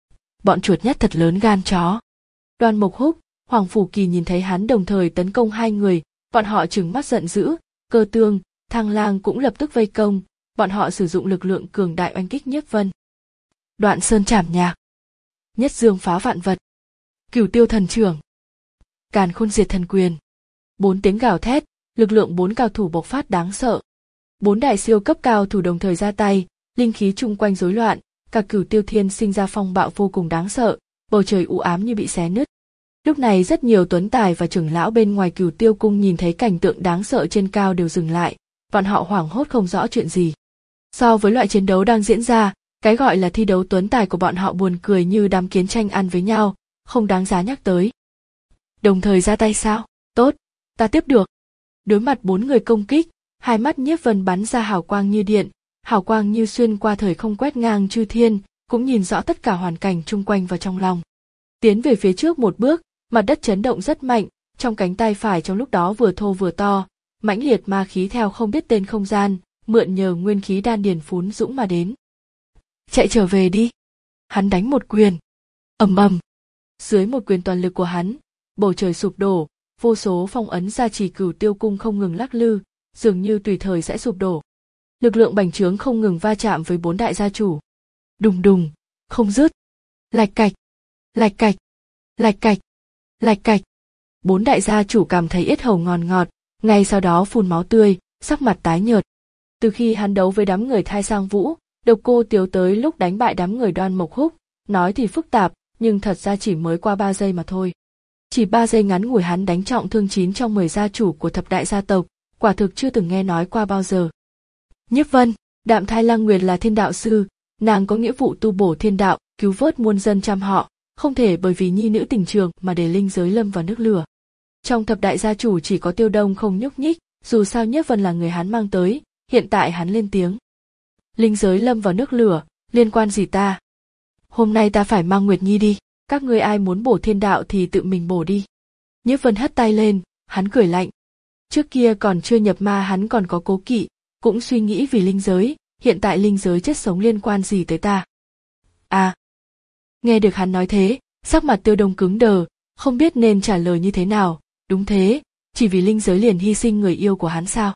Bọn chuột nhắt thật lớn gan chó. Đoan Mộc Húc, Hoàng Phủ Kỳ nhìn thấy hắn đồng thời tấn công hai người, bọn họ trừng mắt giận dữ, Cơ Tương, Thang Lang cũng lập tức vây công, bọn họ sử dụng lực lượng cường đại oanh kích Nhiếp Vân. Đoạn Sơn Trảm Nhạc, Nhất Dương Phá Vạn Vật, Cửu Tiêu Thần Chưởng, Càn Khôn Diệt Thần Quyền. Bốn tiếng gào thét, lực lượng bốn cao thủ bộc phát đáng sợ. Bốn đại siêu cấp cao thủ đồng thời ra tay, linh khí chung quanh rối loạn, cả Cửu Tiêu Thiên sinh ra phong bạo vô cùng đáng sợ, bầu trời u ám như bị xé nứt. Lúc này rất nhiều tuấn tài và trưởng lão bên ngoài Cửu Tiêu cung nhìn thấy cảnh tượng đáng sợ trên cao đều dừng lại, bọn họ hoảng hốt không rõ chuyện gì. So với loại chiến đấu đang diễn ra, cái gọi là thi đấu tuấn tài của bọn họ buồn cười như đám kiến tranh ăn với nhau, không đáng giá nhắc tới. Đồng thời ra tay sao? Tốt, ta tiếp được. Đối mặt bốn người công kích, hai mắt Nhiếp Vân bắn ra hào quang như điện, hào quang như xuyên qua thời không quét ngang chư thiên, cũng nhìn rõ tất cả hoàn cảnh chung quanh vào trong lòng. Tiến về phía trước một bước, mặt đất chấn động rất mạnh, trong cánh tay phải trong lúc đó vừa thô vừa to, mãnh liệt ma khí theo không biết tên không gian, mượn nhờ nguyên khí đan điền phún dũng mà đến. Chạy trở về đi. Hắn đánh một quyền. Ầm ầm. Dưới một quyền toàn lực của hắn, bầu trời sụp đổ, vô số phong ấn gia trì Cửu Tiêu cung không ngừng lắc lư, dường như tùy thời sẽ sụp đổ. Lực lượng bành trướng không ngừng va chạm với bốn đại gia chủ. Đùng đùng, không dứt. Lạch cạch, lạch cạch, lạch cạch, lạch cạch. Bốn đại gia chủ cảm thấy yết hầu ngọt ngọt, ngay sau đó phun máu tươi, sắc mặt tái nhợt. Từ khi hắn đấu với đám người Thai Sang Vũ, Độc Cô Tiếu tới lúc đánh bại đám người Đoan Mộc Húc, nói thì phức tạp, nhưng thật ra chỉ mới qua ba giây mà thôi. Chỉ ba giây ngắn ngủi hắn đánh trọng thương chín trong mười gia chủ của thập đại gia tộc, quả thực chưa từng nghe nói qua bao giờ. Nhiếp Vân, Đạm Thai Lang Nguyệt là thiên đạo sư, nàng có nghĩa vụ tu bổ thiên đạo, cứu vớt muôn dân trăm họ, không thể bởi vì nhi nữ tình trường mà để linh giới lâm vào nước lửa. Trong thập đại gia chủ chỉ có Tiêu Đông không nhúc nhích, dù sao Nhiếp Vân là người hắn mang tới, hiện tại hắn lên tiếng. Linh giới lâm vào nước lửa, liên quan gì ta? Hôm nay ta phải mang Nguyệt Nhi đi, các ngươi ai muốn bổ thiên đạo thì tự mình bổ đi. Nhiếp Vân hất tay lên, hắn cười lạnh. Trước kia còn chưa nhập ma hắn còn có cố kỵ, cũng suy nghĩ vì linh giới, hiện tại linh giới chết sống liên quan gì tới ta? À! Nghe được hắn nói thế, sắc mặt Tiêu Đông cứng đờ, không biết nên trả lời như thế nào. Đúng thế, chỉ vì linh giới liền hy sinh người yêu của hắn sao?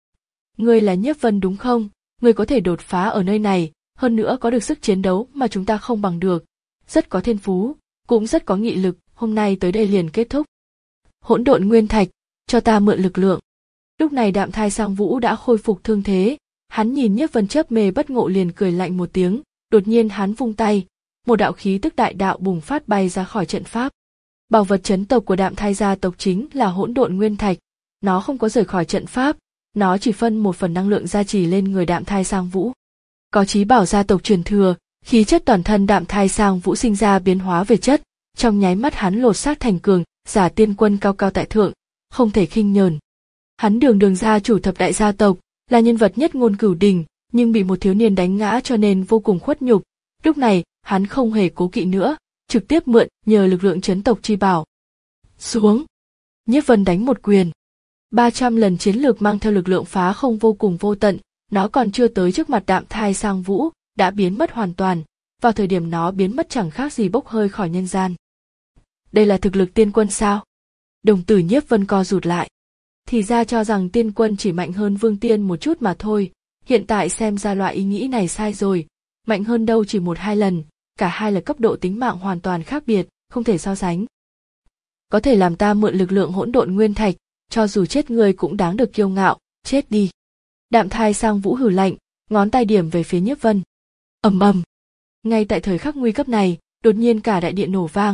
Ngươi là Nhiếp Vân đúng không? Ngươi có thể đột phá ở nơi này, hơn nữa có được sức chiến đấu mà chúng ta không bằng được, rất có thiên phú, cũng rất có nghị lực, hôm nay tới đây liền kết thúc. Hỗn độn nguyên thạch, cho ta mượn lực lượng. Lúc này Đạm Thai Sang Vũ đã khôi phục thương thế, hắn nhìn Nhiếp Vân chớp mê bất ngộ liền cười lạnh một tiếng, đột nhiên hắn vung tay, một đạo khí tức đại đạo bùng phát bay ra khỏi trận pháp. Bảo vật trấn tộc của Đạm Thai gia tộc chính là hỗn độn nguyên thạch, nó không có rời khỏi trận pháp, nó chỉ phân một phần năng lượng gia trì lên người Đạm Thai Sang Vũ. Có chí bảo gia tộc truyền thừa, khí chất toàn thân Đạm Thai Sang Vũ sinh ra biến hóa về chất, trong nháy mắt hắn lột xác thành cường giả tiên quân cao cao tại thượng, không thể khinh nhờn. Hắn đường đường gia chủ thập đại gia tộc, là nhân vật nhất ngôn cửu đình, nhưng bị một thiếu niên đánh ngã cho nên vô cùng khuất nhục. Lúc này, hắn không hề cố kỵ nữa, trực tiếp mượn nhờ lực lượng trấn tộc chi bảo. Xuống! Nhiếp Vân đánh một quyền. ba trăm lần chiến lược mang theo lực lượng phá không vô cùng vô tận, nó còn chưa tới trước mặt Đạm Thai Sang Vũ, đã biến mất hoàn toàn, vào thời điểm nó biến mất chẳng khác gì bốc hơi khỏi nhân gian. Đây là thực lực tiên quân sao? Đồng tử Nhiếp Vân co rụt lại. Thì ra cho rằng tiên quân chỉ mạnh hơn vương tiên một chút mà thôi, hiện tại xem ra loại ý nghĩ này sai rồi, mạnh hơn đâu chỉ một hai lần, cả hai là cấp độ tính mạng hoàn toàn khác biệt, không thể so sánh. có thể làm ta mượn lực lượng hỗn độn nguyên thạch, cho dù chết ngươi cũng đáng được kiêu ngạo, chết đi. Đạm Thai Sang Vũ hừ lạnh, ngón tay điểm về phía Nhiếp Vân. Ầm ầm. Ngay tại thời khắc nguy cấp này, đột nhiên cả đại điện nổ vang.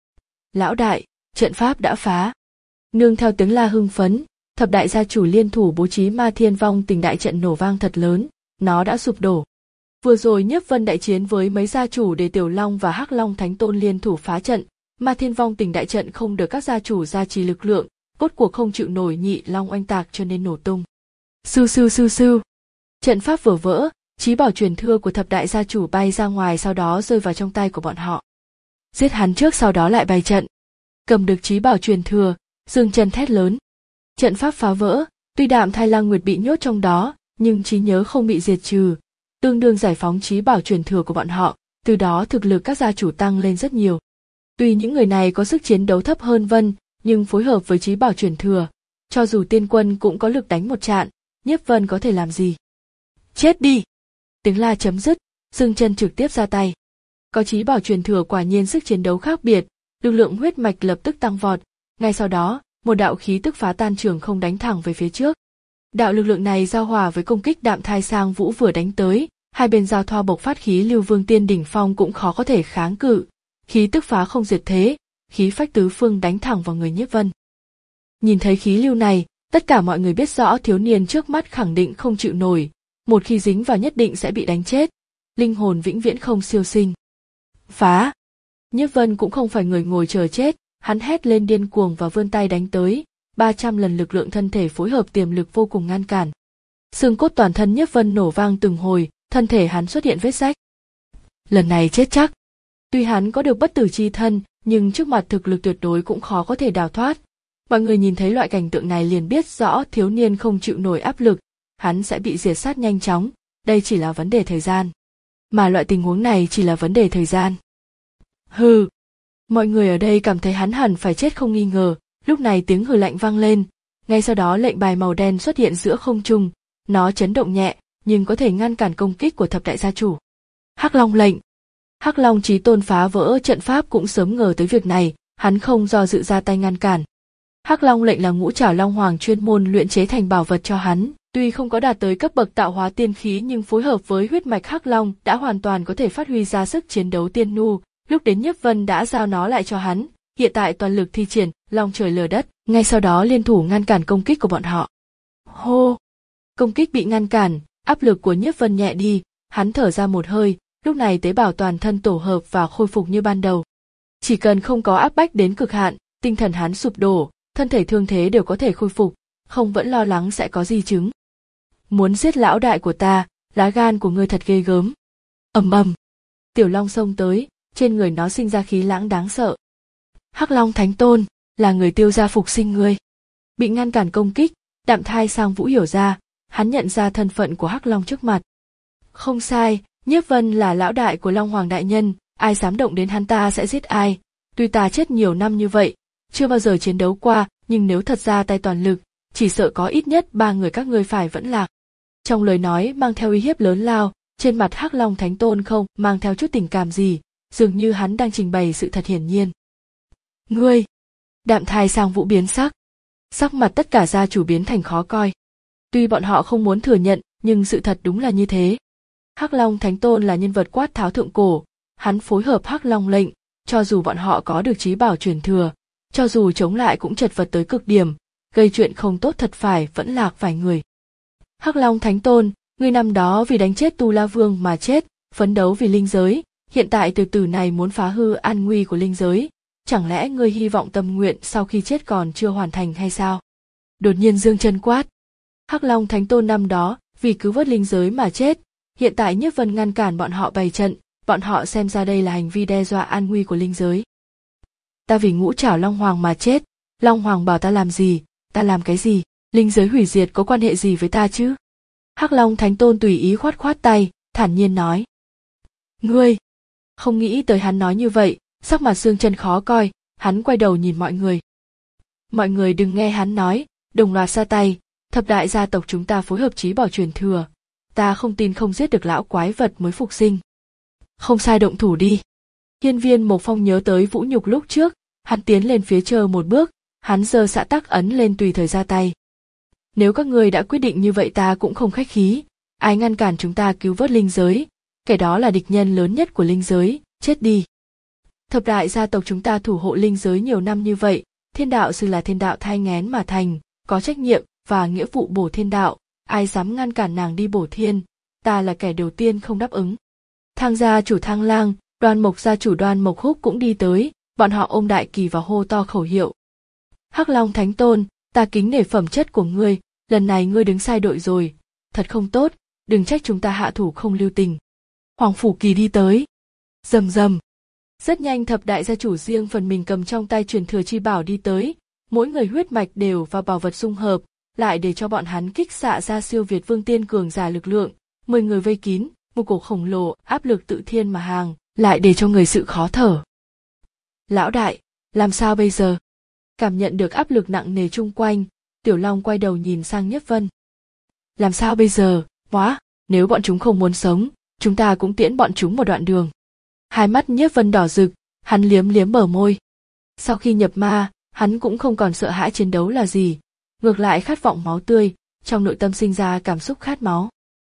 Lão đại, trận pháp đã phá. Nương theo tiếng la hưng phấn, thập đại gia chủ liên thủ bố trí Ma Thiên Vong Tình đại trận nổ vang thật lớn, nó đã sụp đổ. Vừa rồi Nhiếp Vân đại chiến với mấy gia chủ để Tiểu Long và Hắc Long Thánh Tôn liên thủ phá trận, Ma Thiên Vong Tình đại trận không được các gia chủ gia trì lực lượng, cốt cuộc không chịu nổi Nhị Long oanh tạc cho nên nổ tung. Sưu sưu sưu sưu. Trận pháp vừa vỡ, chí bảo truyền thừa của thập đại gia chủ bay ra ngoài, sau đó rơi vào trong tay của bọn họ. Giết hắn trước sau đó lại bày trận. Cầm được chí bảo truyền thừa, Dương Chân thét lớn. Trận pháp phá vỡ, tuy Đạm Thai Lang Nguyệt bị nhốt trong đó, nhưng trí nhớ không bị diệt trừ, tương đương giải phóng chí bảo truyền thừa của bọn họ, từ đó thực lực các gia chủ tăng lên rất nhiều. Tuy những người này có sức chiến đấu thấp hơn Vân, nhưng phối hợp với chí bảo truyền thừa, cho dù tiên quân cũng có lực đánh một trận, Nhiếp Vân có thể làm gì? Chết đi! Tiếng la chấm dứt, Dương Chân trực tiếp ra tay. Có chí bảo truyền thừa quả nhiên sức chiến đấu khác biệt, lực lượng huyết mạch lập tức tăng vọt, ngay sau đó, một đạo khí tức phá tan trường không đánh thẳng về phía trước. Đạo lực lượng này giao hòa với công kích Đạm Thai Sang Vũ vừa đánh tới, hai bên giao thoa bộc phát khí lưu vương tiên đỉnh phong cũng khó có thể kháng cự, khí tức phá không diệt thế, khí phách tứ phương đánh thẳng vào người Nhiếp Vân. Nhìn thấy khí lưu này, tất cả mọi người biết rõ thiếu niên trước mắt khẳng định không chịu nổi, một khi dính vào nhất định sẽ bị đánh chết, linh hồn vĩnh viễn không siêu sinh. Phá! Nhiếp Vân cũng không phải người ngồi chờ chết, hắn hét lên điên cuồng và vươn tay đánh tới, ba trăm lần lực lượng thân thể phối hợp tiềm lực vô cùng ngăn cản. Xương cốt toàn thân Nhiếp Vân nổ vang từng hồi, thân thể hắn xuất hiện vết rách. Lần này chết chắc. Tuy hắn có được bất tử chi thân, nhưng trước mặt thực lực tuyệt đối cũng khó có thể đào thoát. Mọi người nhìn thấy loại cảnh tượng này liền biết rõ thiếu niên không chịu nổi áp lực, hắn sẽ bị diệt sát nhanh chóng, đây chỉ là vấn đề thời gian. Mà loại tình huống này chỉ là vấn đề thời gian. Hừ! Mọi người ở đây cảm thấy hắn hẳn phải chết không nghi ngờ, lúc này tiếng hừ lạnh vang lên, ngay sau đó lệnh bài màu đen xuất hiện giữa không trung, nó chấn động nhẹ, nhưng có thể ngăn cản công kích của thập đại gia chủ. Hắc Long lệnh. Hắc Long Chí Tôn phá vỡ trận pháp cũng sớm ngờ tới việc này, hắn không do dự ra tay ngăn cản. Hắc Long lệnh là ngũ trảo long hoàng chuyên môn luyện chế thành bảo vật cho hắn, tuy không có đạt tới cấp bậc tạo hóa tiên khí nhưng phối hợp với huyết mạch Hắc Long đã hoàn toàn có thể phát huy ra sức chiến đấu tiên nu, lúc đến Nhiếp Vân đã giao nó lại cho hắn, hiện tại toàn lực thi triển, long trời lở đất, ngay sau đó liên thủ ngăn cản công kích của bọn họ. Hô! Công kích bị ngăn cản, áp lực của Nhiếp Vân nhẹ đi, hắn thở ra một hơi, lúc này tế bào toàn thân tổ hợp và khôi phục như ban đầu. Chỉ cần không có áp bách đến cực hạn, tinh thần hắn sụp đổ, thân thể thương thế đều có thể khôi phục, không vẫn lo lắng sẽ có di chứng. Muốn giết lão đại của ta, lá gan của ngươi thật ghê gớm. Ầm ầm, Tiểu Long xông tới, trên người nó sinh ra khí lãng đáng sợ. Hắc Long Thánh Tôn, là người Tiêu gia phục sinh ngươi. Bị ngăn cản công kích, Đạm Thai Sang Vũ hiểu ra, hắn nhận ra thân phận của Hắc Long trước mặt. Không sai, Nhiếp Vân là lão đại của Long Hoàng đại nhân, ai dám động đến hắn ta sẽ giết ai. Tuy ta chết nhiều năm như vậy, chưa bao giờ chiến đấu qua, nhưng nếu thật ra tay toàn lực, chỉ sợ có ít nhất ba người các ngươi phải vẫn lạc. Trong lời nói mang theo uy hiếp lớn lao, trên mặt Hắc Long Thánh Tôn không mang theo chút tình cảm gì, dường như hắn đang trình bày sự thật hiển nhiên. Ngươi! Đạm Thai Sang Vũ biến sắc. Sắc mặt tất cả gia chủ biến thành khó coi. Tuy bọn họ không muốn thừa nhận, nhưng sự thật đúng là như thế. Hắc Long Thánh Tôn là nhân vật quát tháo thượng cổ, hắn phối hợp Hắc Long lệnh, cho dù bọn họ có được chí bảo truyền thừa, cho dù chống lại cũng chật vật tới cực điểm, gây chuyện không tốt thật phải vẫn lạc vài người. Hắc Long Thánh Tôn, ngươi năm đó vì đánh chết Tu La Vương mà chết, phấn đấu vì linh giới, hiện tại từ từ này muốn phá hư an nguy của linh giới, chẳng lẽ ngươi hy vọng tâm nguyện sau khi chết còn chưa hoàn thành hay sao? Đột nhiên Dương Chân quát. Hắc Long Thánh Tôn năm đó vì cứu vớt linh giới mà chết, hiện tại Nhiếp Vân ngăn cản bọn họ bày trận, bọn họ xem ra đây là hành vi đe dọa an nguy của linh giới. Ta vì ngũ trảo Long Hoàng mà chết, Long Hoàng bảo ta làm gì, ta làm cái gì, linh giới hủy diệt có quan hệ gì với ta chứ? Hắc Long Thánh Tôn tùy ý khoát khoát tay, thản nhiên nói. Ngươi! Không nghĩ tới hắn nói như vậy, sắc mặt Dương Chân khó coi, hắn quay đầu nhìn mọi người. Mọi người đừng nghe hắn nói, đồng loạt ra tay, thập đại gia tộc chúng ta phối hợp chí bảo truyền thừa, ta không tin không giết được lão quái vật mới phục sinh. Không sai, động thủ đi. Hiên Viên Mộc Phong nhớ tới vũ nhục lúc trước, Hắn tiến lên phía chờ một bước, hắn giơ xạ tắc ấn lên tùy thời ra tay. Nếu các ngươi đã quyết định như vậy ta cũng không khách khí, ai ngăn cản chúng ta cứu vớt linh giới, kẻ đó là địch nhân lớn nhất của linh giới, chết đi. Thập đại gia tộc chúng ta thủ hộ linh giới nhiều năm như vậy, thiên đạo sư là thiên đạo thai nghén mà thành, có trách nhiệm và nghĩa vụ bổ thiên đạo, ai dám ngăn cản nàng đi bổ thiên, ta là kẻ đầu tiên không đáp ứng. Thang gia chủ Thang Lang, Đoan Mộc gia chủ Đoan Mộc Húc cũng đi tới, bọn họ ôm đại kỳ và hô to khẩu hiệu. Hắc Long Thánh Tôn, ta kính nể phẩm chất của ngươi, lần này ngươi đứng sai đội rồi, thật không tốt, đừng trách chúng ta hạ thủ không lưu tình. Hoàng Phủ Kỳ đi tới. Rầm rầm. Rất nhanh thập đại gia chủ riêng phần mình cầm trong tay truyền thừa chi bảo đi tới, mỗi người huyết mạch đều và bảo vật dung hợp, lại để cho bọn hắn kích xạ ra siêu việt vương tiên cường giả lực lượng, mười người vây kín, một cổ khổng lồ, áp lực tự thiên mà hàng, lại để cho người sự khó thở. Lão đại, làm sao bây giờ? Cảm nhận được áp lực nặng nề chung quanh, Tiểu Long quay đầu nhìn sang Nhiếp Vân. Làm sao bây giờ, quá, nếu bọn chúng không muốn sống, chúng ta cũng tiễn bọn chúng một đoạn đường. Hai mắt Nhiếp Vân đỏ rực, hắn liếm liếm bờ môi. Sau khi nhập ma, hắn cũng không còn sợ hãi chiến đấu là gì, ngược lại khát vọng máu tươi, trong nội tâm sinh ra cảm xúc khát máu.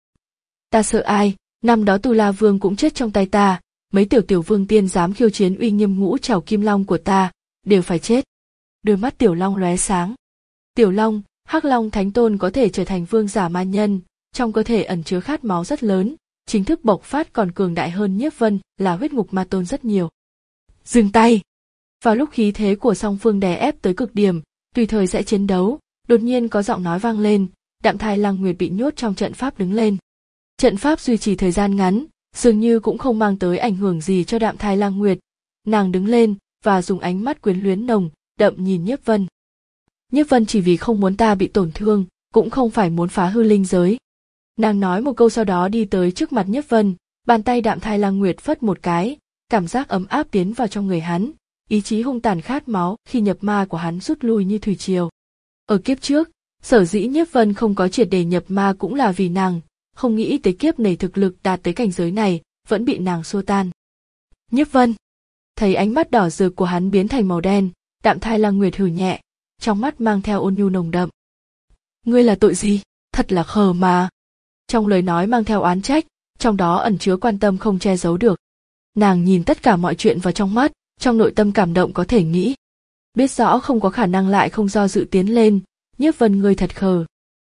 Ta sợ ai, năm đó Tu La Vương cũng chết trong tay ta, mấy tiểu tiểu vương tiên dám khiêu chiến uy nghiêm ngũ trảo kim long của ta, đều phải chết. Đôi mắt Tiểu Long lóe sáng. Tiểu Long, Hắc Long Thánh Tôn có thể trở thành vương giả ma nhân, trong cơ thể ẩn chứa khát máu rất lớn, chính thức bộc phát còn cường đại hơn Nhiếp Vân là huyết ngục ma tôn rất nhiều. Dừng tay! Vào lúc khí thế của song phương đè ép tới cực điểm, tùy thời sẽ chiến đấu, đột nhiên có giọng nói vang lên, Đạm Thai Lang Nguyệt bị nhốt trong trận pháp đứng lên. Trận pháp duy trì thời gian ngắn, dường như cũng không mang tới ảnh hưởng gì cho Đạm Thai Lang Nguyệt. Nàng đứng lên và dùng ánh mắt quyến luyến nồng đậm nhìn Nhiếp Vân. Nhiếp Vân chỉ vì không muốn ta bị tổn thương, cũng không phải muốn phá hư linh giới. Nàng nói một câu sau đó đi tới trước mặt Nhiếp Vân, bàn tay Đạm Thai Lang Nguyệt phất một cái, cảm giác ấm áp tiến vào trong người hắn, ý chí hung tàn khát máu khi nhập ma của hắn rút lui như thủy triều. Ở kiếp trước, sở dĩ Nhiếp Vân không có triệt để nhập ma cũng là vì nàng, không nghĩ tới kiếp này thực lực đạt tới cảnh giới này, vẫn bị nàng xua tan. Nhiếp Vân, thấy ánh mắt đỏ rực của hắn biến thành màu đen, Đạm Thai Lang Nguyệt hừ nhẹ, trong mắt mang theo ôn nhu nồng đậm. Ngươi là tội gì? Thật là khờ mà. Trong lời nói mang theo oán trách, trong đó ẩn chứa quan tâm không che giấu được. Nàng nhìn tất cả mọi chuyện vào trong mắt, trong nội tâm cảm động có thể nghĩ. Biết rõ không có khả năng lại không do dự tiến lên, Nhiếp Vân ngươi thật khờ.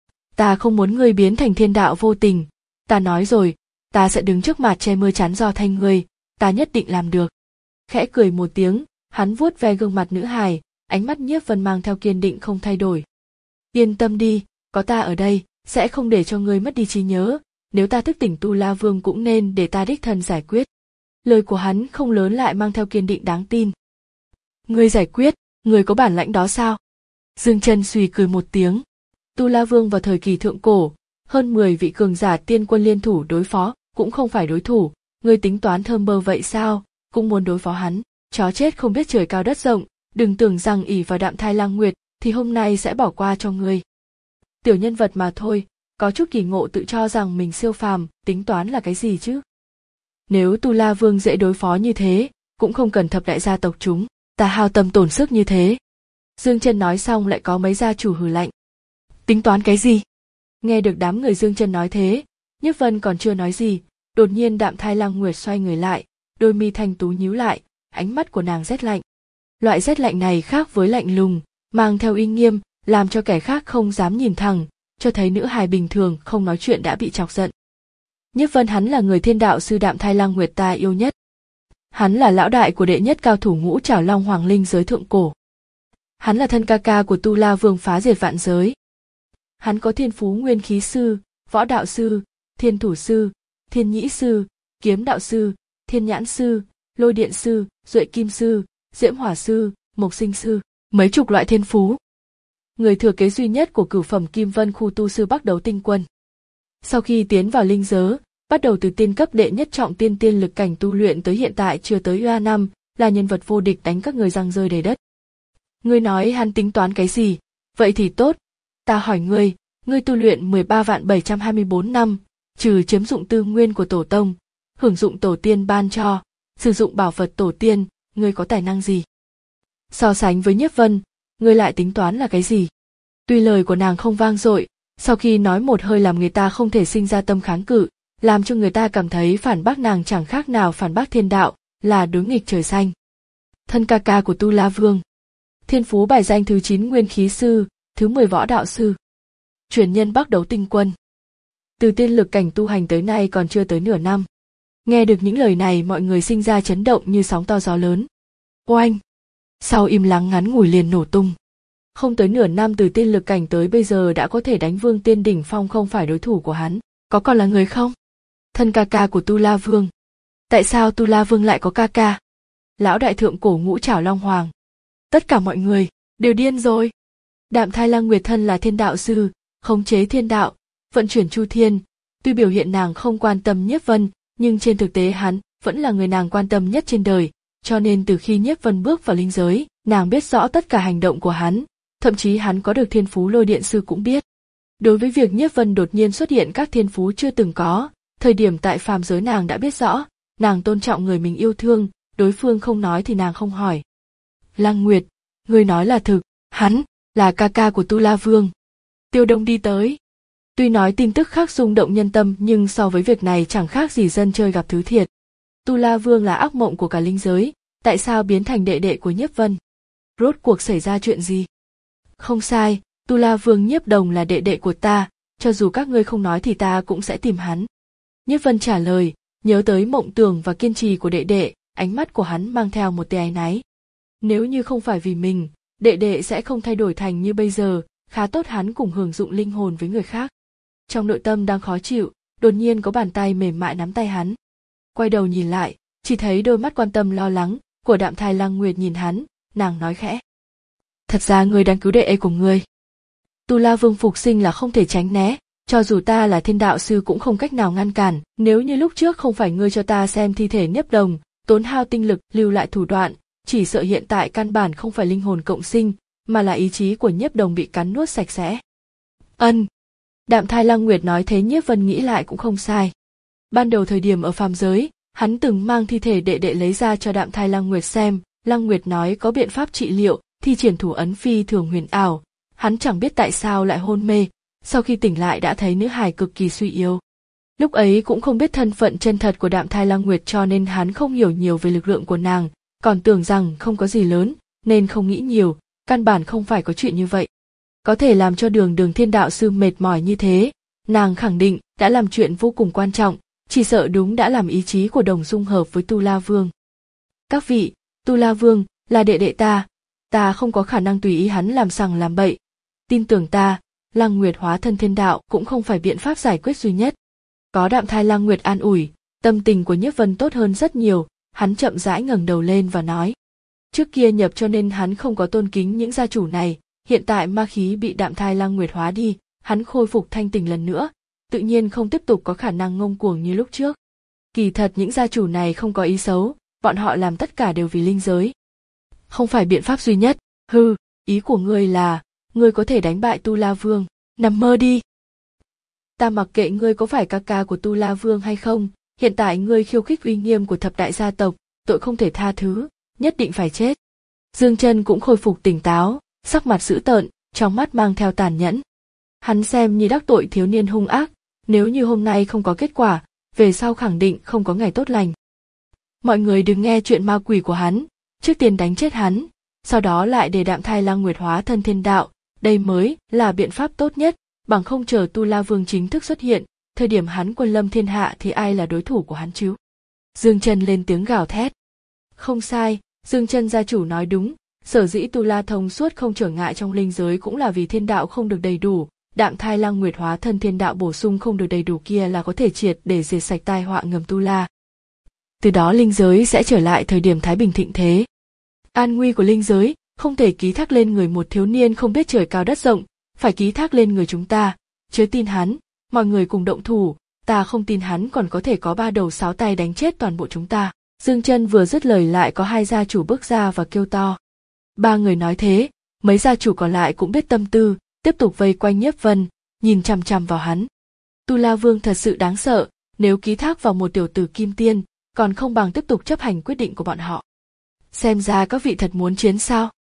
Ta không muốn ngươi biến thành thiên đạo vô tình, ta nói rồi, ta sẽ đứng trước mặt che mưa chắn gió thay ngươi, ta nhất định làm được. Khẽ cười một tiếng, hắn vuốt ve gương mặt nữ hài, ánh mắt Nhiếp Vân mang theo kiên định không thay đổi. Yên tâm đi, có ta ở đây, sẽ không để cho ngươi mất đi trí nhớ, nếu ta thức tỉnh Tu La Vương cũng nên để ta đích thân giải quyết. Lời của hắn không lớn lại mang theo kiên định đáng tin. Ngươi giải quyết, ngươi có bản lãnh đó sao? Dương Chân suy cười một tiếng. Tu La Vương vào thời kỳ thượng cổ, hơn mười vị cường giả tiên quân liên thủ đối phó, cũng không phải đối thủ, ngươi tính toán thơm bơ vậy sao, cũng muốn đối phó hắn, chó chết không biết trời cao đất rộng, đừng tưởng rằng ỷ vào Đạm Thai Lang Nguyệt thì hôm nay sẽ bỏ qua cho ngươi. Tiểu nhân vật mà thôi, có chút kỳ ngộ tự cho rằng mình siêu phàm, tính toán là cái gì chứ? Nếu Tu La Vương dễ đối phó như thế, cũng không cần thập đại gia tộc chúng, ta hao tâm tổn sức như thế. Dương Chân nói xong lại có mấy gia chủ hừ lạnh. Tính toán cái gì? Nghe được đám người Dương Chân nói thế, Nhiếp Vân còn chưa nói gì, đột nhiên Đạm Thai Lang Nguyệt xoay người lại, đôi mi thanh tú nhíu lại, ánh mắt của nàng rét lạnh. Loại rét lạnh này khác với lạnh lùng, mang theo uy nghiêm, làm cho kẻ khác không dám nhìn thẳng, cho thấy nữ hài bình thường không nói chuyện đã bị chọc giận. Nhiếp Vân hắn là người thiên đạo sư Đạm Thai Lang Nguyệt ta yêu nhất. Hắn là lão đại của đệ nhất cao thủ ngũ trảo long hoàng linh giới thượng cổ. Hắn là thân ca ca của Tu La Vương phá diệt vạn giới. Hắn có thiên phú nguyên khí sư, võ đạo sư, thiên thủ sư, thiên nhĩ sư, kiếm đạo sư, thiên nhãn sư, lôi điện sư, duệ kim sư, diễm hỏa sư, mộc sinh sư, mấy chục loại thiên phú. Người thừa kế duy nhất của cửu phẩm Kim Vân khu tu sư Bắc Đấu Tinh Quân. Sau khi tiến vào linh giới, bắt đầu từ tiên cấp đệ nhất trọng tiên tiên lực cảnh tu luyện tới hiện tại chưa tới U A năm, là nhân vật vô địch đánh các người răng rơi đầy đất. Ngươi nói hắn tính toán cái gì? Vậy thì tốt, ta hỏi ngươi, ngươi tu luyện mười ba vạn bảy trăm hai mươi bốn năm, trừ chiếm dụng tư nguyên của tổ tông, hưởng dụng tổ tiên ban cho, sử dụng bảo vật tổ tiên, ngươi có tài năng gì? So sánh với Nhiếp Vân, ngươi lại tính toán là cái gì? Tuy lời của nàng không vang dội, sau khi nói một hơi làm người ta không thể sinh ra tâm kháng cự, làm cho người ta cảm thấy phản bác nàng chẳng khác nào phản bác thiên đạo, là đối nghịch trời xanh. Thân ca ca của Tu La Vương, thiên phú bài danh thứ chín nguyên khí sư, thứ mười võ đạo sư, truyền nhân Bắc Đấu Tinh Quân. Từ tiên lực cảnh tu hành tới nay còn chưa tới nửa năm. Nghe được những lời này mọi người sinh ra chấn động như sóng to gió lớn. Oanh! Sau im lắng ngắn ngủi liền nổ tung. Không tới nửa năm từ tiên lực cảnh tới bây giờ đã có thể đánh vương tiên đỉnh phong không phải đối thủ của hắn. Có còn là người không? Thân ca ca của Tu La Vương. Tại sao Tu La Vương lại có ca ca? Lão đại thượng cổ ngũ trảo long hoàng. Tất cả mọi người đều điên rồi. Đạm Thai Lăng Nguyệt thân là thiên đạo sư, khống chế thiên đạo, vận chuyển chu thiên. Tuy biểu hiện nàng không quan tâm Nhiếp Vân, nhưng trên thực tế hắn vẫn là người nàng quan tâm nhất trên đời, cho nên từ khi Nhiếp Vân bước vào linh giới, nàng biết rõ tất cả hành động của hắn, thậm chí hắn có được thiên phú lôi điện sư cũng biết. Đối với việc Nhiếp Vân đột nhiên xuất hiện các thiên phú chưa từng có, thời điểm tại phàm giới nàng đã biết rõ, nàng tôn trọng người mình yêu thương, đối phương không nói thì nàng không hỏi. Lăng Nguyệt, ngươi nói là thực, hắn là ca ca của Tu La Vương. Tiêu Đông đi tới. Tuy nói tin tức khác rung động nhân tâm nhưng so với việc này chẳng khác gì dân chơi gặp thứ thiệt. Tu La Vương là ác mộng của cả linh giới, tại sao biến thành đệ đệ của Nhiếp Vân? Rốt cuộc xảy ra chuyện gì? Không sai, Tu La Vương Nhiếp Đồng là đệ đệ của ta, cho dù các ngươi không nói thì ta cũng sẽ tìm hắn. Nhiếp Vân trả lời, nhớ tới mộng tưởng và kiên trì của đệ đệ, ánh mắt của hắn mang theo một tia áy náy. Nếu như không phải vì mình, đệ đệ sẽ không thay đổi thành như bây giờ, khá tốt hắn cùng hưởng dụng linh hồn với người khác. Trong nội tâm đang khó chịu, đột nhiên có bàn tay mềm mại nắm tay hắn. Quay đầu nhìn lại, chỉ thấy đôi mắt quan tâm lo lắng của Đạm Thai Lăng Nguyệt nhìn hắn, nàng nói khẽ. Thật ra ngươi đang cứu đệ đệ của ngươi. Tu La Vương phục sinh là không thể tránh né, cho dù ta là thiên đạo sư cũng không cách nào ngăn cản. Nếu như lúc trước không phải ngươi cho ta xem thi thể Nhiếp Đồng, tốn hao tinh lực lưu lại thủ đoạn, chỉ sợ hiện tại căn bản không phải linh hồn cộng sinh, mà là ý chí của Nhiếp Đồng bị cắn nuốt sạch sẽ. Ân. Đạm Thai Lăng Nguyệt nói thế Nhiếp Vân nghĩ lại cũng không sai. Ban đầu thời điểm ở phàm giới, hắn từng mang thi thể đệ đệ lấy ra cho Đạm Thai Lăng Nguyệt xem, Lăng Nguyệt nói có biện pháp trị liệu, thi triển thủ ấn phi thường huyền ảo, hắn chẳng biết tại sao lại hôn mê, sau khi tỉnh lại đã thấy nữ hài cực kỳ suy yếu. Lúc ấy cũng không biết thân phận chân thật của Đạm Thai Lăng Nguyệt cho nên hắn không hiểu nhiều về lực lượng của nàng, còn tưởng rằng không có gì lớn, nên không nghĩ nhiều, căn bản không phải có chuyện như vậy. Có thể làm cho đường đường thiên đạo sư mệt mỏi như thế, nàng khẳng định đã làm chuyện vô cùng quan trọng, chỉ sợ đúng đã làm ý chí của Đồng dung hợp với Tu La Vương. Các vị, Tu La Vương là đệ đệ ta, ta không có khả năng tùy ý hắn làm sằng làm bậy. Tin tưởng ta, Lăng Nguyệt hóa thân thiên đạo cũng không phải biện pháp giải quyết duy nhất. Có Đạm Thai Lăng Nguyệt an ủi, tâm tình của Nhiếp Vân tốt hơn rất nhiều, hắn chậm rãi ngẩng đầu lên và nói. Trước kia nhập cho nên hắn không có tôn kính những gia chủ này, hiện tại ma khí bị Đạm Thai Lăng Nguyệt hóa đi, hắn khôi phục thanh tình lần nữa, tự nhiên không tiếp tục có khả năng ngông cuồng như lúc trước. Kỳ thật những gia chủ này không có ý xấu, bọn họ làm tất cả đều vì linh giới. Không phải biện pháp duy nhất, hừ, ý của ngươi là, ngươi có thể đánh bại Tu La Vương, nằm mơ đi. Ta mặc kệ ngươi có phải ca ca của Tu La Vương hay không, hiện tại ngươi khiêu khích uy nghiêm của thập đại gia tộc, tội không thể tha thứ, nhất định phải chết. Dương Chân cũng khôi phục tỉnh táo, sắc mặt dữ tợn, trong mắt mang theo tàn nhẫn. Hắn xem như đắc tội thiếu niên hung ác, nếu như hôm nay không có kết quả, về sau khẳng định không có ngày tốt lành. Mọi người đừng nghe chuyện ma quỷ của hắn, trước tiên đánh chết hắn, sau đó lại để Đạm Thai Lăng Nguyệt hóa thân thiên đạo, đây mới là biện pháp tốt nhất, bằng không chờ Tu La Vương chính thức xuất hiện, thời điểm hắn quân lâm thiên hạ thì ai là đối thủ của hắn chứ? Dương Chân lên tiếng gào thét. Không sai, Dương Chân gia chủ nói đúng, sở dĩ Tu La thông suốt không trở ngại trong linh giới cũng là vì thiên đạo không được đầy đủ, Đạm Thai Lăng Nguyệt hóa thân thiên đạo bổ sung không được đầy đủ kia là có thể triệt để diệt sạch tai họa ngầm Tu La. Từ đó linh giới sẽ trở lại thời điểm thái bình thịnh thế. An nguy của linh giới không thể ký thác lên người một thiếu niên không biết trời cao đất rộng, phải ký thác lên người chúng ta, chớ tin hắn, mọi người cùng động thủ, ta không tin hắn còn có thể có ba đầu sáu tay đánh chết toàn bộ chúng ta. Dương Chân vừa dứt lời lại có hai gia chủ bước ra và kêu to. Ba người nói thế, mấy gia chủ còn lại cũng biết tâm tư, tiếp tục vây quanh Nhiếp Vân, nhìn chằm chằm vào hắn. Tu La Vương thật sự đáng sợ, nếu ký thác vào một tiểu tử kim tiên, còn không bằng tiếp tục chấp hành quyết định của bọn họ. Xem ra các vị thật muốn chiến sao?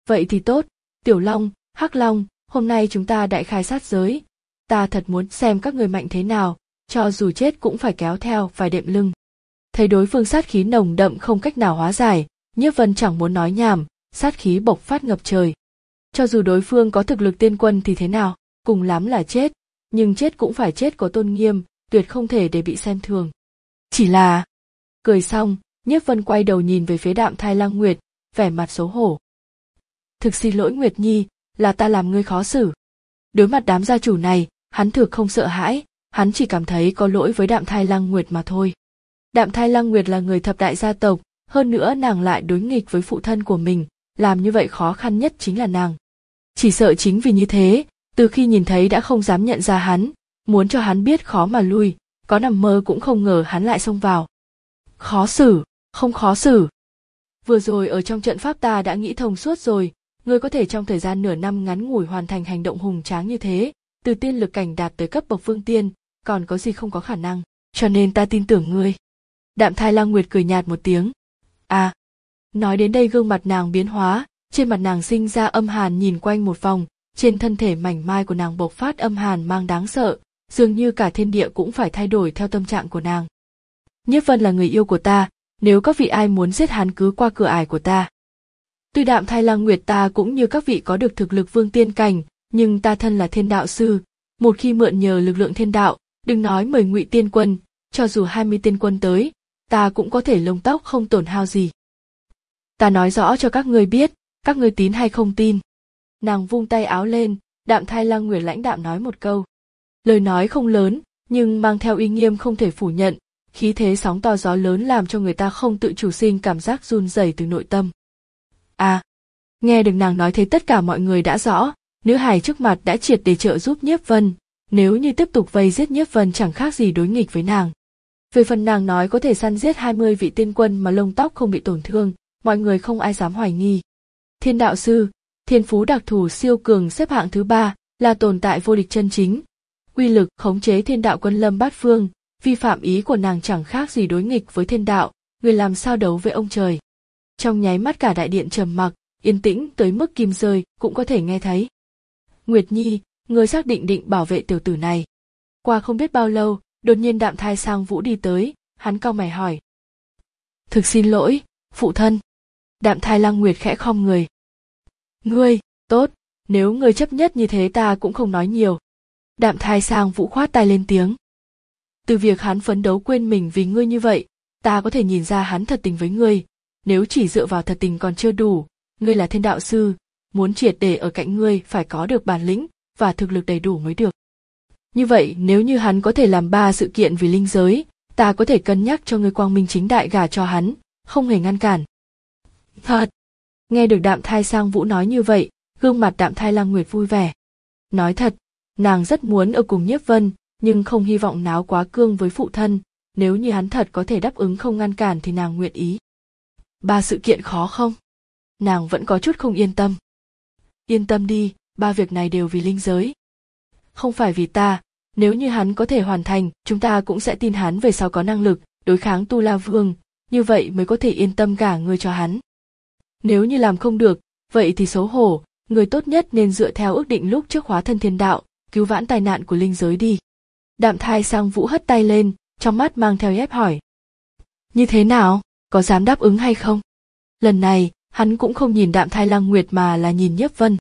Vậy thì tốt, Tiểu Long, Hắc Long, hôm nay chúng ta đại khai sát giới. Ta thật muốn xem các người mạnh thế nào, cho dù chết cũng phải kéo theo vài đệm lưng. Thấy đối phương sát khí nồng đậm không cách nào hóa giải, Nhiếp Vân chẳng muốn nói nhảm, sát khí bộc phát ngập trời. Cho dù đối phương có thực lực tiên quân thì thế nào, cùng lắm là chết, nhưng chết cũng phải chết có tôn nghiêm, tuyệt không thể để bị xem thường. Chỉ là... Cười xong, Nhiếp Vân quay đầu nhìn về phía Đạm Thai Lăng Nguyệt, vẻ mặt xấu hổ. Thực xin lỗi Nguyệt Nhi, là ta làm ngươi khó xử. Đối mặt đám gia chủ này, hắn thực không sợ hãi, hắn chỉ cảm thấy có lỗi với Đạm Thai Lăng Nguyệt mà thôi. Đạm Thai Lăng Nguyệt là người thập đại gia tộc, hơn nữa nàng lại đối nghịch với phụ thân của mình, làm như vậy khó khăn nhất chính là nàng. Chỉ sợ chính vì như thế, từ khi nhìn thấy đã không dám nhận ra hắn, muốn cho hắn biết khó mà lui, có nằm mơ cũng không ngờ hắn lại xông vào. Khó xử, không khó xử. Vừa rồi ở trong trận pháp ta đã nghĩ thông suốt rồi, ngươi có thể trong thời gian nửa năm ngắn ngủi hoàn thành hành động hùng tráng như thế, từ tiên lực cảnh đạt tới cấp bậc vương tiên, còn có gì không có khả năng, cho nên ta tin tưởng ngươi. Đạm Thai Lăng Nguyệt cười nhạt một tiếng. À, nói đến đây gương mặt nàng biến hóa, trên mặt nàng sinh ra âm hàn nhìn quanh một vòng, trên thân thể mảnh mai của nàng bộc phát âm hàn mang đáng sợ, dường như cả thiên địa cũng phải thay đổi theo tâm trạng của nàng. Nhiếp Vân là người yêu của ta, nếu các vị ai muốn giết hắn cứ qua cửa ải của ta. Tuy Đạm Thai Lăng Nguyệt ta cũng như các vị có được thực lực vương tiên cảnh, nhưng ta thân là thiên đạo sư, một khi mượn nhờ lực lượng thiên đạo, đừng nói mười ngụy tiên quân, cho dù hai mươi tiên quân tới, ta cũng có thể lông tóc không tổn hao gì. Ta nói rõ cho các ngươi biết, các ngươi tín hay không tin. Nàng vung tay áo lên, Đạm Thai Lăng Nguyệt lãnh đạm nói một câu. Lời nói không lớn, nhưng mang theo uy nghiêm không thể phủ nhận, khí thế sóng to gió lớn làm cho người ta không tự chủ sinh cảm giác run rẩy từ nội tâm. À, nghe được nàng nói thế tất cả mọi người đã rõ, nữ hài trước mặt đã triệt để trợ giúp Nhiếp Vân, nếu như tiếp tục vây giết Nhiếp Vân chẳng khác gì đối nghịch với nàng. Về phần nàng nói có thể săn giết hai mươi vị tiên quân mà lông tóc không bị tổn thương, mọi người không ai dám hoài nghi. Thiên đạo sư, thiên phú đặc thù siêu cường xếp hạng thứ ba, là tồn tại vô địch chân chính. Uy lực khống chế thiên đạo quân lâm bát phương, vi phạm ý của nàng chẳng khác gì đối nghịch với thiên đạo, người làm sao đấu với ông trời. Trong nháy mắt cả đại điện trầm mặc, yên tĩnh tới mức kim rơi cũng có thể nghe thấy. Nguyệt Nhi, ngươi xác định định bảo vệ tiểu tử này. Qua không biết bao lâu, đột nhiên Đạm Thai Sang Vũ đi tới, hắn cau mày hỏi. Thực xin lỗi, phụ thân. Đạm Thai Lăng Nguyệt khẽ khom người. Ngươi, tốt, nếu ngươi chấp nhất như thế ta cũng không nói nhiều. Đạm Thai Sang Vũ khoát tay lên tiếng. Từ việc hắn phấn đấu quên mình vì ngươi như vậy, ta có thể nhìn ra hắn thật tình với ngươi, nếu chỉ dựa vào thật tình còn chưa đủ, ngươi là thiên đạo sư, muốn triệt để ở cạnh ngươi phải có được bản lĩnh và thực lực đầy đủ mới được. Như vậy nếu như hắn có thể làm ba sự kiện vì linh giới, ta có thể cân nhắc cho ngươi quang minh chính đại gả cho hắn, không hề ngăn cản. Thật! Nghe được Đạm Thai Sang Vũ nói như vậy, gương mặt Đạm Thai Lăng Nguyệt vui vẻ. Nói thật, nàng rất muốn ở cùng Nhiếp Vân, nhưng không hy vọng náo quá cương với phụ thân, nếu như hắn thật có thể đáp ứng không ngăn cản thì nàng nguyện ý. Ba sự kiện khó không? Nàng vẫn có chút không yên tâm. Yên tâm đi, ba việc này đều vì linh giới. Không phải vì ta, nếu như hắn có thể hoàn thành, chúng ta cũng sẽ tin hắn về sau có năng lực đối kháng Tu La Vương, như vậy mới có thể yên tâm gả ngươi cho hắn. Nếu như làm không được, vậy thì xấu hổ, người tốt nhất nên dựa theo ước định lúc trước hóa thân thiên đạo, cứu vãn tai nạn của linh giới đi. Đạm Thai Sang Vũ hất tay lên, trong mắt mang theo ép hỏi. Như thế nào, có dám đáp ứng hay không? Lần này, hắn cũng không nhìn Đạm Thai Lăng Nguyệt mà là nhìn Nhiếp Vân.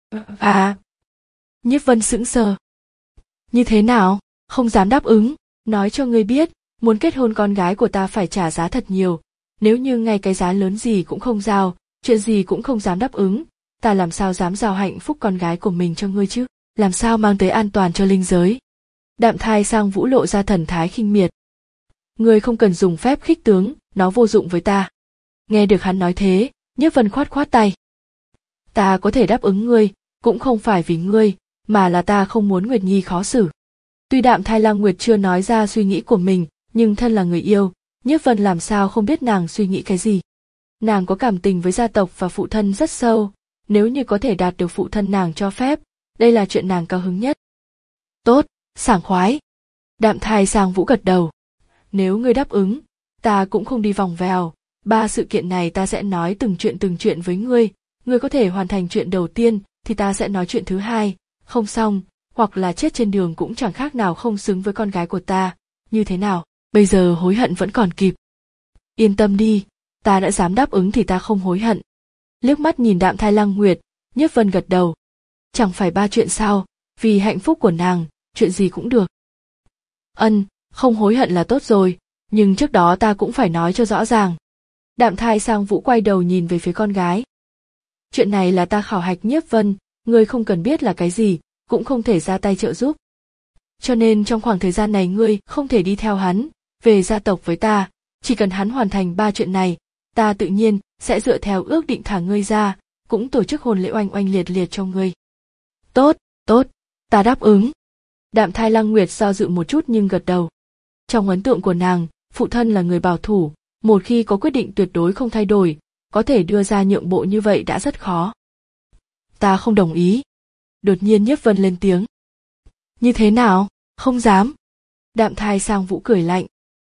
À! Nhiếp Vân sững sờ. Như thế nào, không dám đáp ứng, nói cho ngươi biết, muốn kết hôn con gái của ta phải trả giá thật nhiều, nếu như ngay cái giá lớn gì cũng không giao, chuyện gì cũng không dám đáp ứng, ta làm sao dám giao hạnh phúc con gái của mình cho ngươi chứ, làm sao mang tới an toàn cho linh giới. Đạm Thai Sang Vũ lộ ra thần thái khinh miệt. Ngươi không cần dùng phép khích tướng, nó vô dụng với ta. Nghe được hắn nói thế, Nhiếp Vân khoát khoát tay. Ta có thể đáp ứng ngươi, cũng không phải vì ngươi, mà là ta không muốn Nguyệt Nhi khó xử. Tuy Đạm Thai Lăng Nguyệt chưa nói ra suy nghĩ của mình, nhưng thân là người yêu, Nhiếp Vân làm sao không biết nàng suy nghĩ cái gì. Nàng có cảm tình với gia tộc và phụ thân rất sâu, nếu như có thể đạt được phụ thân nàng cho phép, đây là chuyện nàng cao hứng nhất. Tốt, sảng khoái. Đạm Thai Sang Vũ gật đầu. Nếu ngươi đáp ứng, ta cũng không đi vòng vèo, ba sự kiện này ta sẽ nói từng chuyện từng chuyện với ngươi, ngươi có thể hoàn thành chuyện đầu tiên thì ta sẽ nói chuyện thứ hai, không xong, hoặc là chết trên đường cũng chẳng khác nào không xứng với con gái của ta, như thế nào, bây giờ hối hận vẫn còn kịp. Yên tâm đi, ta đã dám đáp ứng thì ta không hối hận. Liếc mắt nhìn Đạm Thai Lăng Nguyệt, Nhiếp Vân gật đầu. Chẳng phải ba chuyện sao, vì hạnh phúc của nàng, chuyện gì cũng được. Ân, không hối hận là tốt rồi, nhưng trước đó ta cũng phải nói cho rõ ràng. Đạm Thai Sang Vũ quay đầu nhìn về phía con gái. Chuyện này là ta khảo hạch Nhiếp Vân, ngươi không cần biết là cái gì, cũng không thể ra tay trợ giúp. Cho nên trong khoảng thời gian này ngươi không thể đi theo hắn, về gia tộc với ta, chỉ cần hắn hoàn thành ba chuyện này, ta tự nhiên sẽ dựa theo ước định thả ngươi ra, cũng tổ chức hôn lễ oanh oanh liệt liệt cho ngươi. Tốt, tốt, ta đáp ứng. Đạm Thai Lăng Nguyệt do dự một chút nhưng gật đầu. Trong ấn tượng của nàng, phụ thân là người bảo thủ, một khi có quyết định tuyệt đối không thay đổi, có thể đưa ra nhượng bộ như vậy đã rất khó. Ta không đồng ý. Đột nhiên Nhiếp Vân lên tiếng. Như thế nào, không dám. Đạm Thai Sang Vũ cười lạnh.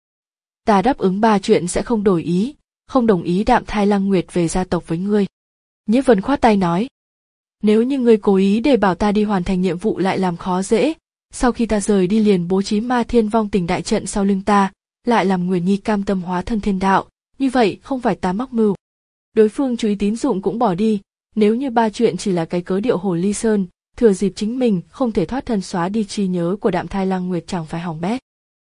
Ta đáp ứng ba chuyện sẽ không đổi ý, không đồng ý Đạm Thai Lăng Nguyệt về gia tộc với ngươi. Nhiếp Vân khoát tay nói. Nếu như ngươi cố ý để bảo ta đi hoàn thành nhiệm vụ lại làm khó dễ, sau khi ta rời đi liền bố trí Ma Thiên Vong Tình đại trận sau lưng ta, lại làm Nguyệt Nhi cam tâm hóa thân thiên đạo, như vậy không phải ta mắc mưu. Đối phương chú ý tín dụng cũng bỏ đi, nếu như ba chuyện chỉ là cái cớ điệu Hồ Ly Sơn, thừa dịp chính mình không thể thoát thân xóa đi trí nhớ của Đạm Thai Lăng Nguyệt chẳng phải hỏng bét.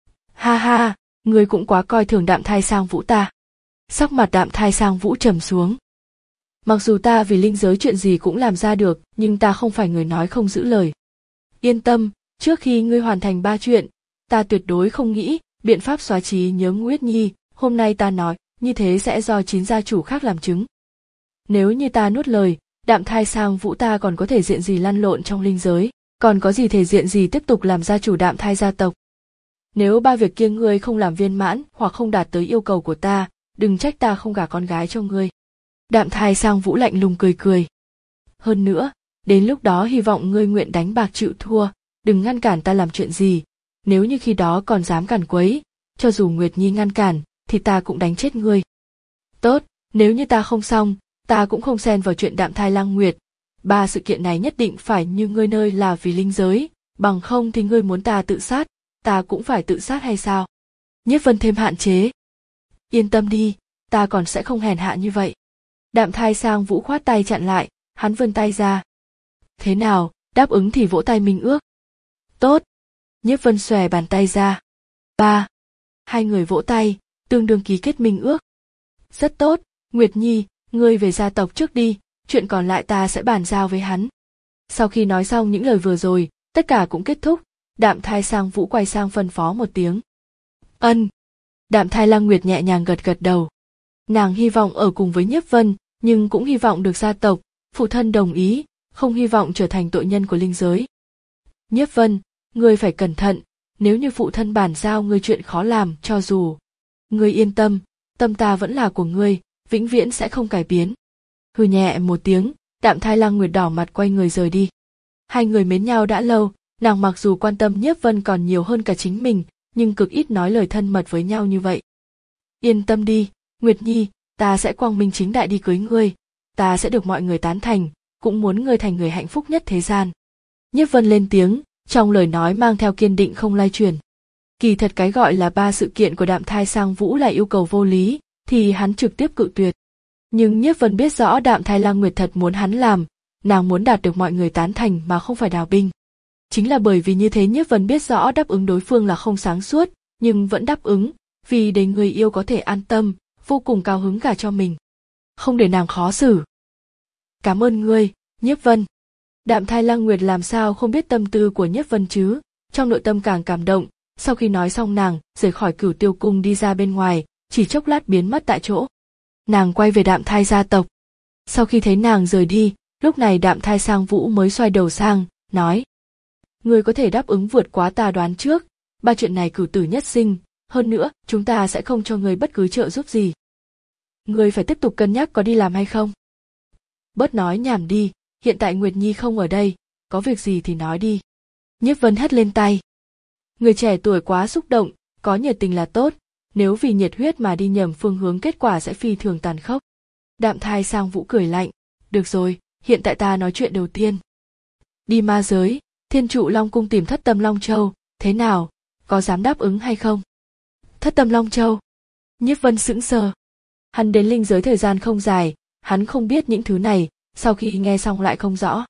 Ha ha, ngươi cũng quá coi thường Đạm Thai Sang Vũ ta. Sắc mặt Đạm Thai Sang Vũ trầm xuống. Mặc dù ta vì linh giới chuyện gì cũng làm ra được, nhưng ta không phải người nói không giữ lời. Yên tâm, trước khi ngươi hoàn thành ba chuyện, ta tuyệt đối không nghĩ biện pháp xóa trí nhớ Nguyệt Nhi, hôm nay ta nói, như thế sẽ do chín gia chủ khác làm chứng. Nếu như ta nuốt lời, Đạm Thai Sang Vũ ta còn có thể diện gì lăn lộn trong linh giới, còn có gì thể diện gì tiếp tục làm gia chủ Đạm Thai gia tộc. Nếu ba việc kia ngươi không làm viên mãn hoặc không đạt tới yêu cầu của ta, đừng trách ta không gả con gái cho ngươi. Đạm Thai Sang Vũ lạnh lùng cười cười. Hơn nữa, đến lúc đó hy vọng ngươi nguyện đánh bạc chịu thua, đừng ngăn cản ta làm chuyện gì, nếu như khi đó còn dám cản quấy, cho dù Nguyệt Nhi ngăn cản, thì ta cũng đánh chết ngươi. Tốt, nếu như ta không xong, ta cũng không xen vào chuyện Đạm Thai Lăng Nguyệt, ba sự kiện này nhất định phải như ngươi nơi là vì linh giới, bằng không thì ngươi muốn ta tự sát, ta cũng phải tự sát hay sao? Nhiếp Vân thêm hạn chế. Yên tâm đi, ta còn sẽ không hèn hạ như vậy. Đạm Thai Sang Vũ khoát tay chặn lại, hắn vươn tay ra. Thế nào, đáp ứng thì vỗ tay minh ước. Tốt. Nhiếp Vân xòe bàn tay ra. Ba. Hai người vỗ tay, tương đương ký kết minh ước. Rất tốt, Nguyệt Nhi, ngươi về gia tộc trước đi, chuyện còn lại ta sẽ bàn giao với hắn. Sau khi nói xong những lời vừa rồi, tất cả cũng kết thúc, Đạm Thai Sang Vũ quay sang phân phó một tiếng. Ân. Đạm Thai Lăng Nguyệt nhẹ nhàng gật gật đầu. Nàng hy vọng ở cùng với Nhiếp Vân, nhưng cũng hy vọng được gia tộc, phụ thân đồng ý, không hy vọng trở thành tội nhân của linh giới. Nhiếp Vân, ngươi phải cẩn thận, nếu như phụ thân bàn giao ngươi chuyện khó làm, cho dù ngươi yên tâm, tâm ta vẫn là của ngươi, vĩnh viễn sẽ không cải biến. Hừ nhẹ một tiếng, Đạm Thai Lăng Nguyệt đỏ mặt quay người rời đi. Hai người mến nhau đã lâu, nàng mặc dù quan tâm Nhiếp Vân còn nhiều hơn cả chính mình, nhưng cực ít nói lời thân mật với nhau như vậy. Yên tâm đi, Nguyệt Nhi, ta sẽ quang minh chính đại đi cưới ngươi, ta sẽ được mọi người tán thành, cũng muốn ngươi thành người hạnh phúc nhất thế gian. Nhiếp Vân lên tiếng, trong lời nói mang theo kiên định không lay chuyển. Kỳ thật cái gọi là ba sự kiện của Đạm Thai Sang Vũ là yêu cầu vô lý, thì hắn trực tiếp cự tuyệt. Nhưng Nhiếp Vân biết rõ Đạm Thai Lăng Nguyệt thật muốn hắn làm, nàng muốn đạt được mọi người tán thành mà không phải đào binh. Chính là bởi vì như thế Nhiếp Vân biết rõ đáp ứng đối phương là không sáng suốt, nhưng vẫn đáp ứng, vì để người yêu có thể an tâm, vô cùng cao hứng gả cho mình. Không để nàng khó xử. Cảm ơn ngươi, Nhiếp Vân. Đạm Thai Lăng Nguyệt làm sao không biết tâm tư của Nhiếp Vân chứ, trong nội tâm càng cảm động, sau khi nói xong nàng rời khỏi Cửu Tiêu Cung đi ra bên ngoài, chỉ chốc lát biến mất tại chỗ. Nàng quay về Đạm Thai gia tộc. Sau khi thấy nàng rời đi, lúc này Đạm Thai Sang Vũ mới xoay đầu sang, nói. Ngươi có thể đáp ứng vượt quá ta đoán trước, ba chuyện này cửu tử nhất sinh, hơn nữa, chúng ta sẽ không cho ngươi bất cứ trợ giúp gì. Ngươi phải tiếp tục cân nhắc có đi làm hay không. Bớt nói nhảm đi, hiện tại Nguyệt Nhi không ở đây, có việc gì thì nói đi. Nhiếp Vân hất lên tay. Người trẻ tuổi quá xúc động, có nhiệt tình là tốt, nếu vì nhiệt huyết mà đi nhầm phương hướng kết quả sẽ phi thường tàn khốc. Đạm Thai Sang Vũ cười lạnh, Được rồi, hiện tại ta nói chuyện đầu tiên. Đi ma giới, Thiên Trụ Long cung tìm Thất Tâm Long Châu, thế nào, có dám đáp ứng hay không? Thất Tâm Long Châu. Nhiếp Vân sững sờ. Hắn đến linh giới thời gian không dài, hắn không biết những thứ này, sau khi nghe xong lại không rõ.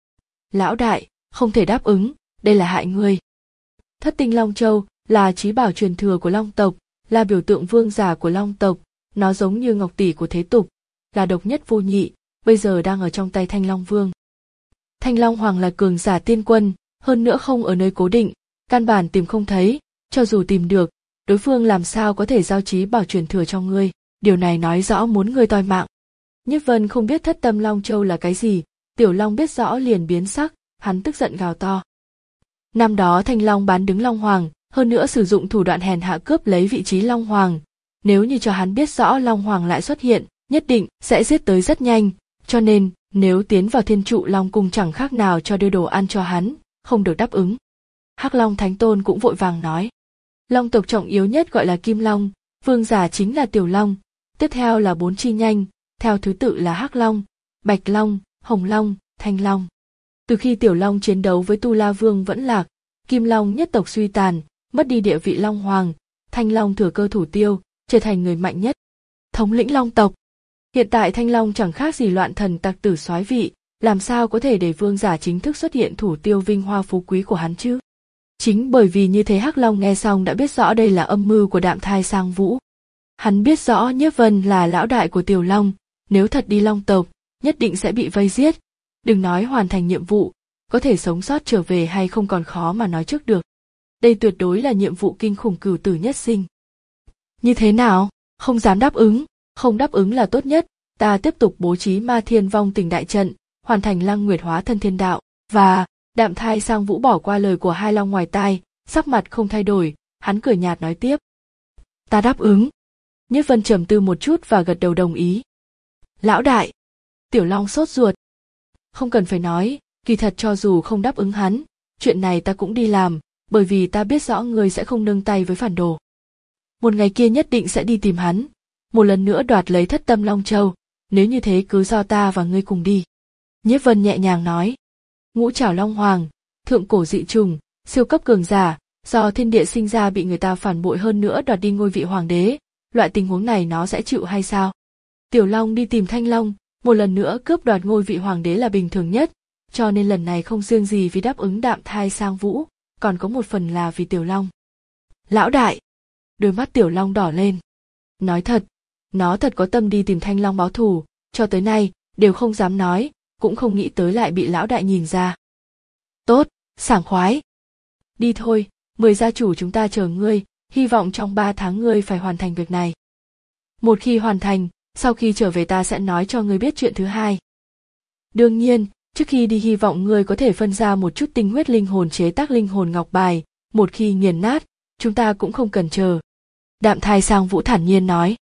Lão đại, không thể đáp ứng, đây là hại ngươi. Thất Tinh Long Châu là chí bảo truyền thừa của Long tộc, là biểu tượng vương giả của Long tộc, nó giống như ngọc tỷ của thế tục, là độc nhất vô nhị, bây giờ đang ở trong tay Thanh Long Vương. Thanh Long Hoàng là cường giả tiên quân, hơn nữa không ở nơi cố định, căn bản tìm không thấy, cho dù tìm được, đối phương làm sao có thể giao chí bảo truyền thừa cho ngươi, điều này nói rõ muốn ngươi toi mạng. Nhiếp Vân không biết Thất Tâm Long Châu là cái gì, Tiểu Long biết rõ liền biến sắc, hắn tức giận gào to. Năm đó Thanh Long bán đứng Long Hoàng, hơn nữa sử dụng thủ đoạn hèn hạ cướp lấy vị trí Long Hoàng, nếu như cho hắn biết rõ Long Hoàng lại xuất hiện, nhất định sẽ giết tới rất nhanh, cho nên nếu tiến vào Thiên Trụ Long cung chẳng khác nào cho đưa đồ ăn cho hắn, không được đáp ứng. Hắc Long Thánh Tôn cũng vội vàng nói. Long tộc trọng yếu nhất gọi là Kim Long, vương giả chính là Tiểu Long, tiếp theo là bốn chi nhanh, theo thứ tự là Hắc Long, Bạch Long, Hồng Long, Thanh Long. Từ khi Tiểu Long chiến đấu với Tu La Vương vẫn lạc, Kim Long nhất tộc suy tàn, mất đi địa vị Long Hoàng, Thanh Long thừa cơ thủ tiêu, trở thành người mạnh nhất, thống lĩnh Long tộc. Hiện tại Thanh Long chẳng khác gì loạn thần tặc tử soái vị, làm sao có thể để vương giả chính thức xuất hiện thủ tiêu vinh hoa phú quý của hắn chứ? Chính bởi vì như thế Hắc Long nghe xong đã biết rõ đây là âm mưu của Đạm Thai Sang Vũ. Hắn biết rõ Nhiếp Vân là lão đại của Tiểu Long, nếu thật đi Long tộc, nhất định sẽ bị vây giết. Đừng nói hoàn thành nhiệm vụ, có thể sống sót trở về hay không còn khó mà nói trước được. Đây tuyệt đối là nhiệm vụ kinh khủng cửu tử nhất sinh. Như thế nào? Không dám đáp ứng, không đáp ứng là tốt nhất, ta tiếp tục bố trí Ma Thiên Vong Tình đại trận, hoàn thành Lăng Nguyệt hóa thân thiên đạo, và Đạm Thai Sang Vũ bỏ qua lời của hai long ngoài tai, sắc mặt không thay đổi, hắn cười nhạt nói tiếp. Ta đáp ứng. Nhiếp Vân trầm tư một chút và gật đầu đồng ý. Lão đại. Tiểu Long sốt ruột. Không cần phải nói, kỳ thật cho dù không đáp ứng hắn, chuyện này ta cũng đi làm, bởi vì ta biết rõ ngươi sẽ không nương tay với phản đồ. Một ngày kia nhất định sẽ đi tìm hắn, một lần nữa đoạt lấy Thất Tâm Long Châu, nếu như thế cứ do ta và ngươi cùng đi. Nhiếp Vân nhẹ nhàng nói. Ngũ Trảo Long Hoàng, thượng cổ dị trùng, siêu cấp cường giả, do thiên địa sinh ra bị người ta phản bội hơn nữa đoạt đi ngôi vị hoàng đế, loại tình huống này nó sẽ chịu hay sao? Tiểu Long đi tìm Thanh Long, một lần nữa cướp đoạt ngôi vị hoàng đế là bình thường nhất, cho nên lần này không riêng gì vì đáp ứng Đạm Thai Sang Vũ, còn có một phần là vì Tiểu Long. Lão đại! Đôi mắt Tiểu Long đỏ lên. Nói thật, nó thật có tâm đi tìm Thanh Long báo thù, cho tới nay, đều không dám nói, cũng không nghĩ tới lại bị lão đại nhìn ra. Tốt, sảng khoái. Đi thôi, mười gia chủ chúng ta chờ ngươi, hy vọng trong ba tháng ngươi phải hoàn thành việc này. Một khi hoàn thành, sau khi trở về ta sẽ nói cho ngươi biết chuyện thứ hai. Đương nhiên, trước khi đi hy vọng ngươi có thể phân ra một chút tinh huyết linh hồn chế tác linh hồn ngọc bài, một khi nghiền nát, chúng ta cũng không cần chờ. Đạm Thai Sang Vũ thản nhiên nói.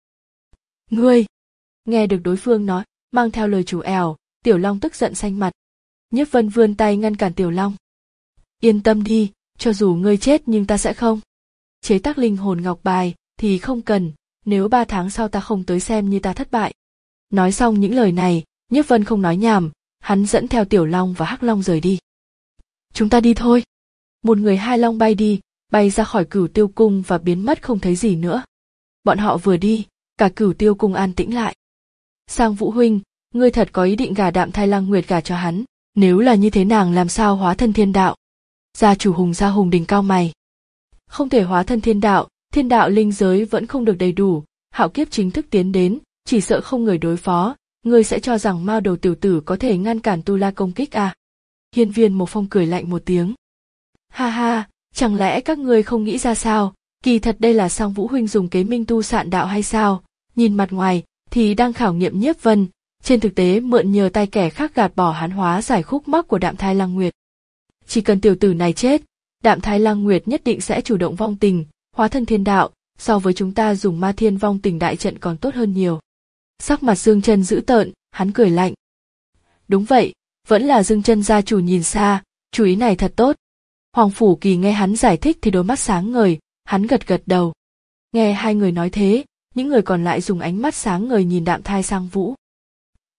Ngươi! Nghe được đối phương nói, mang theo lời chủ ẻo, Tiểu Long tức giận xanh mặt. Nhiếp Vân vươn tay ngăn cản Tiểu Long. Yên tâm đi, cho dù ngươi chết nhưng ta sẽ không. Chế tác linh hồn ngọc bài thì không cần, nếu ba tháng sau ta không tới xem như ta thất bại. Nói xong những lời này, Nhiếp Vân không nói nhảm, hắn dẫn theo Tiểu Long và Hắc Long rời đi. Chúng ta đi thôi. Một người hai long bay đi, bay ra khỏi Cửu Tiêu cung và biến mất không thấy gì nữa. Bọn họ vừa đi, cả Cửu Tiêu cung an tĩnh lại. Sang Vũ huynh, ngươi thật có ý định gả Đạm Thai Lăng Nguyệt gả cho hắn, nếu là như thế nàng làm sao hóa thân thiên đạo? Gia chủ Hùng Gia Hùng Đình cao mày. Không thể hóa thân thiên đạo, thiên đạo linh giới vẫn không được đầy đủ, hạo kiếp chính thức tiến đến, chỉ sợ không người đối phó, ngươi sẽ cho rằng Mao Đầu tiểu tử có thể ngăn cản Tu La công kích à? Hiên Viên Một Phong cười lạnh một tiếng. Ha ha, chẳng lẽ các ngươi không nghĩ ra sao, kỳ thật đây là Sang Vũ huynh dùng kế minh tu sạn đạo hay sao? Nhìn mặt ngoài thì đang khảo nghiệm Nhiếp Vân, trên thực tế mượn nhờ tay kẻ khác gạt bỏ hắn hóa giải khúc mắc của Đạm Thai Lăng Nguyệt. Chỉ cần tiểu tử này chết, Đạm Thai Lăng Nguyệt nhất định sẽ chủ động vong tình, hóa thân thiên đạo, so với chúng ta dùng Ma Thiên Vong Tình đại trận còn tốt hơn nhiều. Sắc mặt Dương Chân dữ tợn, hắn cười lạnh. Đúng vậy, vẫn là Dương Chân gia chủ nhìn xa, chú ý này thật tốt. Hoàng Phủ Kỳ nghe hắn giải thích thì đôi mắt sáng ngời, hắn gật gật đầu. Nghe hai người nói thế, những người còn lại dùng ánh mắt sáng ngời nhìn Đạm Thai Sang Vũ.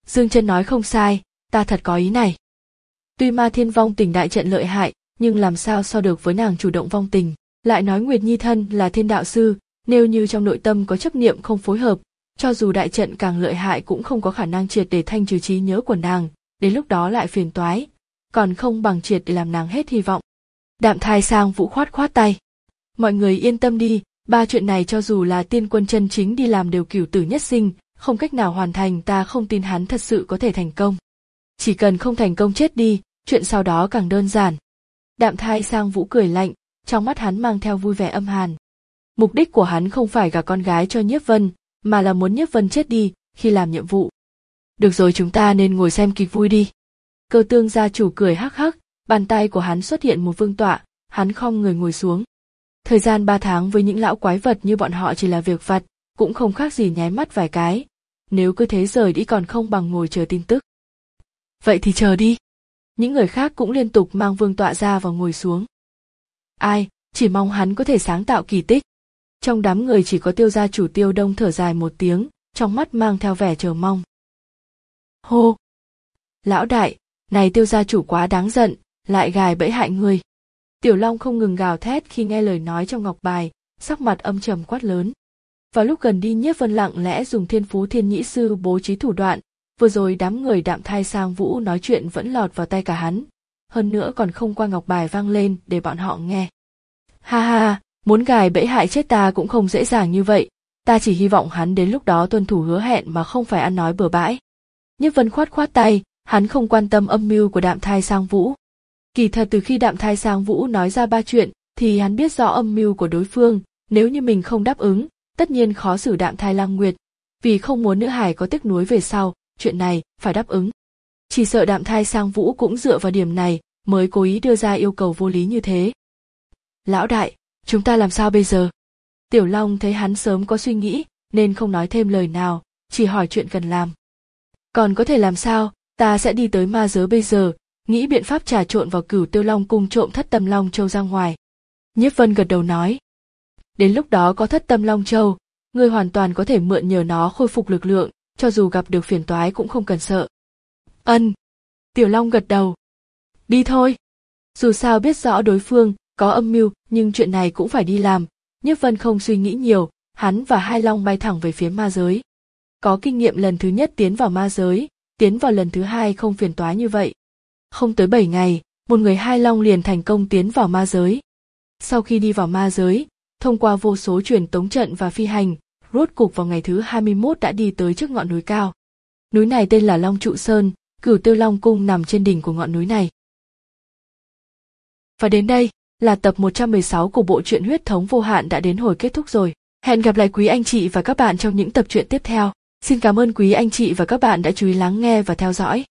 Dương Chân nói không sai, ta thật có ý này. Tuy Ma Thiên vong tình đại trận lợi hại, nhưng làm sao so được với nàng chủ động vong tình, lại nói Nguyệt Nhi thân là thiên đạo sư, nếu như trong nội tâm có chấp niệm không phối hợp, cho dù đại trận càng lợi hại cũng không có khả năng triệt để thanh trừ trí nhớ của nàng, đến lúc đó lại phiền toái, còn không bằng triệt để làm nàng hết hy vọng. Đạm Thai Sang Vũ khoát khoát tay. Mọi người yên tâm đi, ba chuyện này cho dù là tiên quân chân chính đi làm đều cửu tử nhất sinh, không cách nào hoàn thành, ta không tin hắn thật sự có thể thành công. Chỉ cần không thành công chết đi, chuyện sau đó càng đơn giản. Đạm Thai Sang Vũ cười lạnh, trong mắt hắn mang theo vui vẻ âm hàn. Mục đích của hắn không phải gả con gái cho Nhiếp Vân, mà là muốn Nhiếp Vân chết đi khi làm nhiệm vụ. Được rồi, chúng ta nên ngồi xem kịch vui đi. Cơ Tương gia chủ cười hắc hắc, bàn tay của hắn xuất hiện một vương tọa, hắn khom người ngồi xuống. Thời gian ba tháng với những lão quái vật như bọn họ chỉ là việc vặt, cũng không khác gì nháy mắt vài cái. Nếu cứ thế rời đi còn không bằng ngồi chờ tin tức. Vậy thì chờ đi. Những người khác cũng liên tục mang vương tọa ra và ngồi xuống. Ai, chỉ mong hắn có thể sáng tạo kỳ tích. Trong đám người chỉ có Tiêu gia chủ Tiêu Đông thở dài một tiếng, trong mắt mang theo vẻ chờ mong. Hô! Lão đại, này Tiêu gia chủ quá đáng giận, lại gài bẫy hại người. Tiểu Long không ngừng gào thét khi nghe lời nói trong ngọc bài, sắc mặt âm trầm quát lớn. Vào lúc gần đi, Nhiếp Vân lặng lẽ dùng Thiên Phú Thiên Nhĩ Sư bố trí thủ đoạn, vừa rồi đám người Đạm Thai Sang Vũ nói chuyện vẫn lọt vào tay cả hắn, hơn nữa còn không qua ngọc bài vang lên để bọn họ nghe. Ha ha, muốn gài bẫy hại chết ta cũng không dễ dàng như vậy, ta chỉ hy vọng hắn đến lúc đó tuân thủ hứa hẹn mà không phải ăn nói bừa bãi. Nhiếp Vân khoát khoát tay, hắn không quan tâm âm mưu của Đạm Thai Sang Vũ. Kỳ thật từ khi Đạm Thai Sang Vũ nói ra ba chuyện, thì hắn biết rõ âm mưu của đối phương, nếu như mình không đáp ứng, tất nhiên khó xử Đạm Thai Lang Nguyệt, vì không muốn nữ hài có tiếc nuối về sau, chuyện này phải đáp ứng. Chỉ sợ Đạm Thai Sang Vũ cũng dựa vào điểm này mới cố ý đưa ra yêu cầu vô lý như thế. Lão đại, chúng ta làm sao bây giờ? Tiểu Long thấy hắn sớm có suy nghĩ, nên không nói thêm lời nào, chỉ hỏi chuyện cần làm. Còn có thể làm sao, ta sẽ đi tới ma giới bây giờ, nghĩ biện pháp trà trộn vào Cửu Tiêu Long cung trộm Thất Tâm Long Châu ra ngoài. Nhiếp Vân gật đầu nói. Đến lúc đó có Thất Tâm Long Châu, ngươi hoàn toàn có thể mượn nhờ nó khôi phục lực lượng, cho dù gặp được phiền toái cũng không cần sợ. Ân. Tiểu Long gật đầu. Đi thôi. Dù sao biết rõ đối phương có âm mưu, nhưng chuyện này cũng phải đi làm. Nhiếp Vân không suy nghĩ nhiều, hắn và Hai Long bay thẳng về phía ma giới. Có kinh nghiệm lần thứ nhất tiến vào ma giới, tiến vào lần thứ hai không phiền toái như vậy. Không tới bảy ngày, một người Hai Long liền thành công tiến vào ma giới. Sau khi đi vào ma giới, thông qua vô số truyền tống trận và phi hành, rốt cục vào ngày thứ hai mươi mốt đã đi tới trước ngọn núi cao. Núi này tên là Long Trụ Sơn, Cửu Tiêu Long cung nằm trên đỉnh của ngọn núi này. Và đến đây là tập một trăm mười sáu của bộ truyện Huyết Thống Vô Hạn đã đến hồi kết thúc rồi. Hẹn gặp lại quý anh chị và các bạn trong những tập truyện tiếp theo. Xin cảm ơn quý anh chị và các bạn đã chú ý lắng nghe và theo dõi.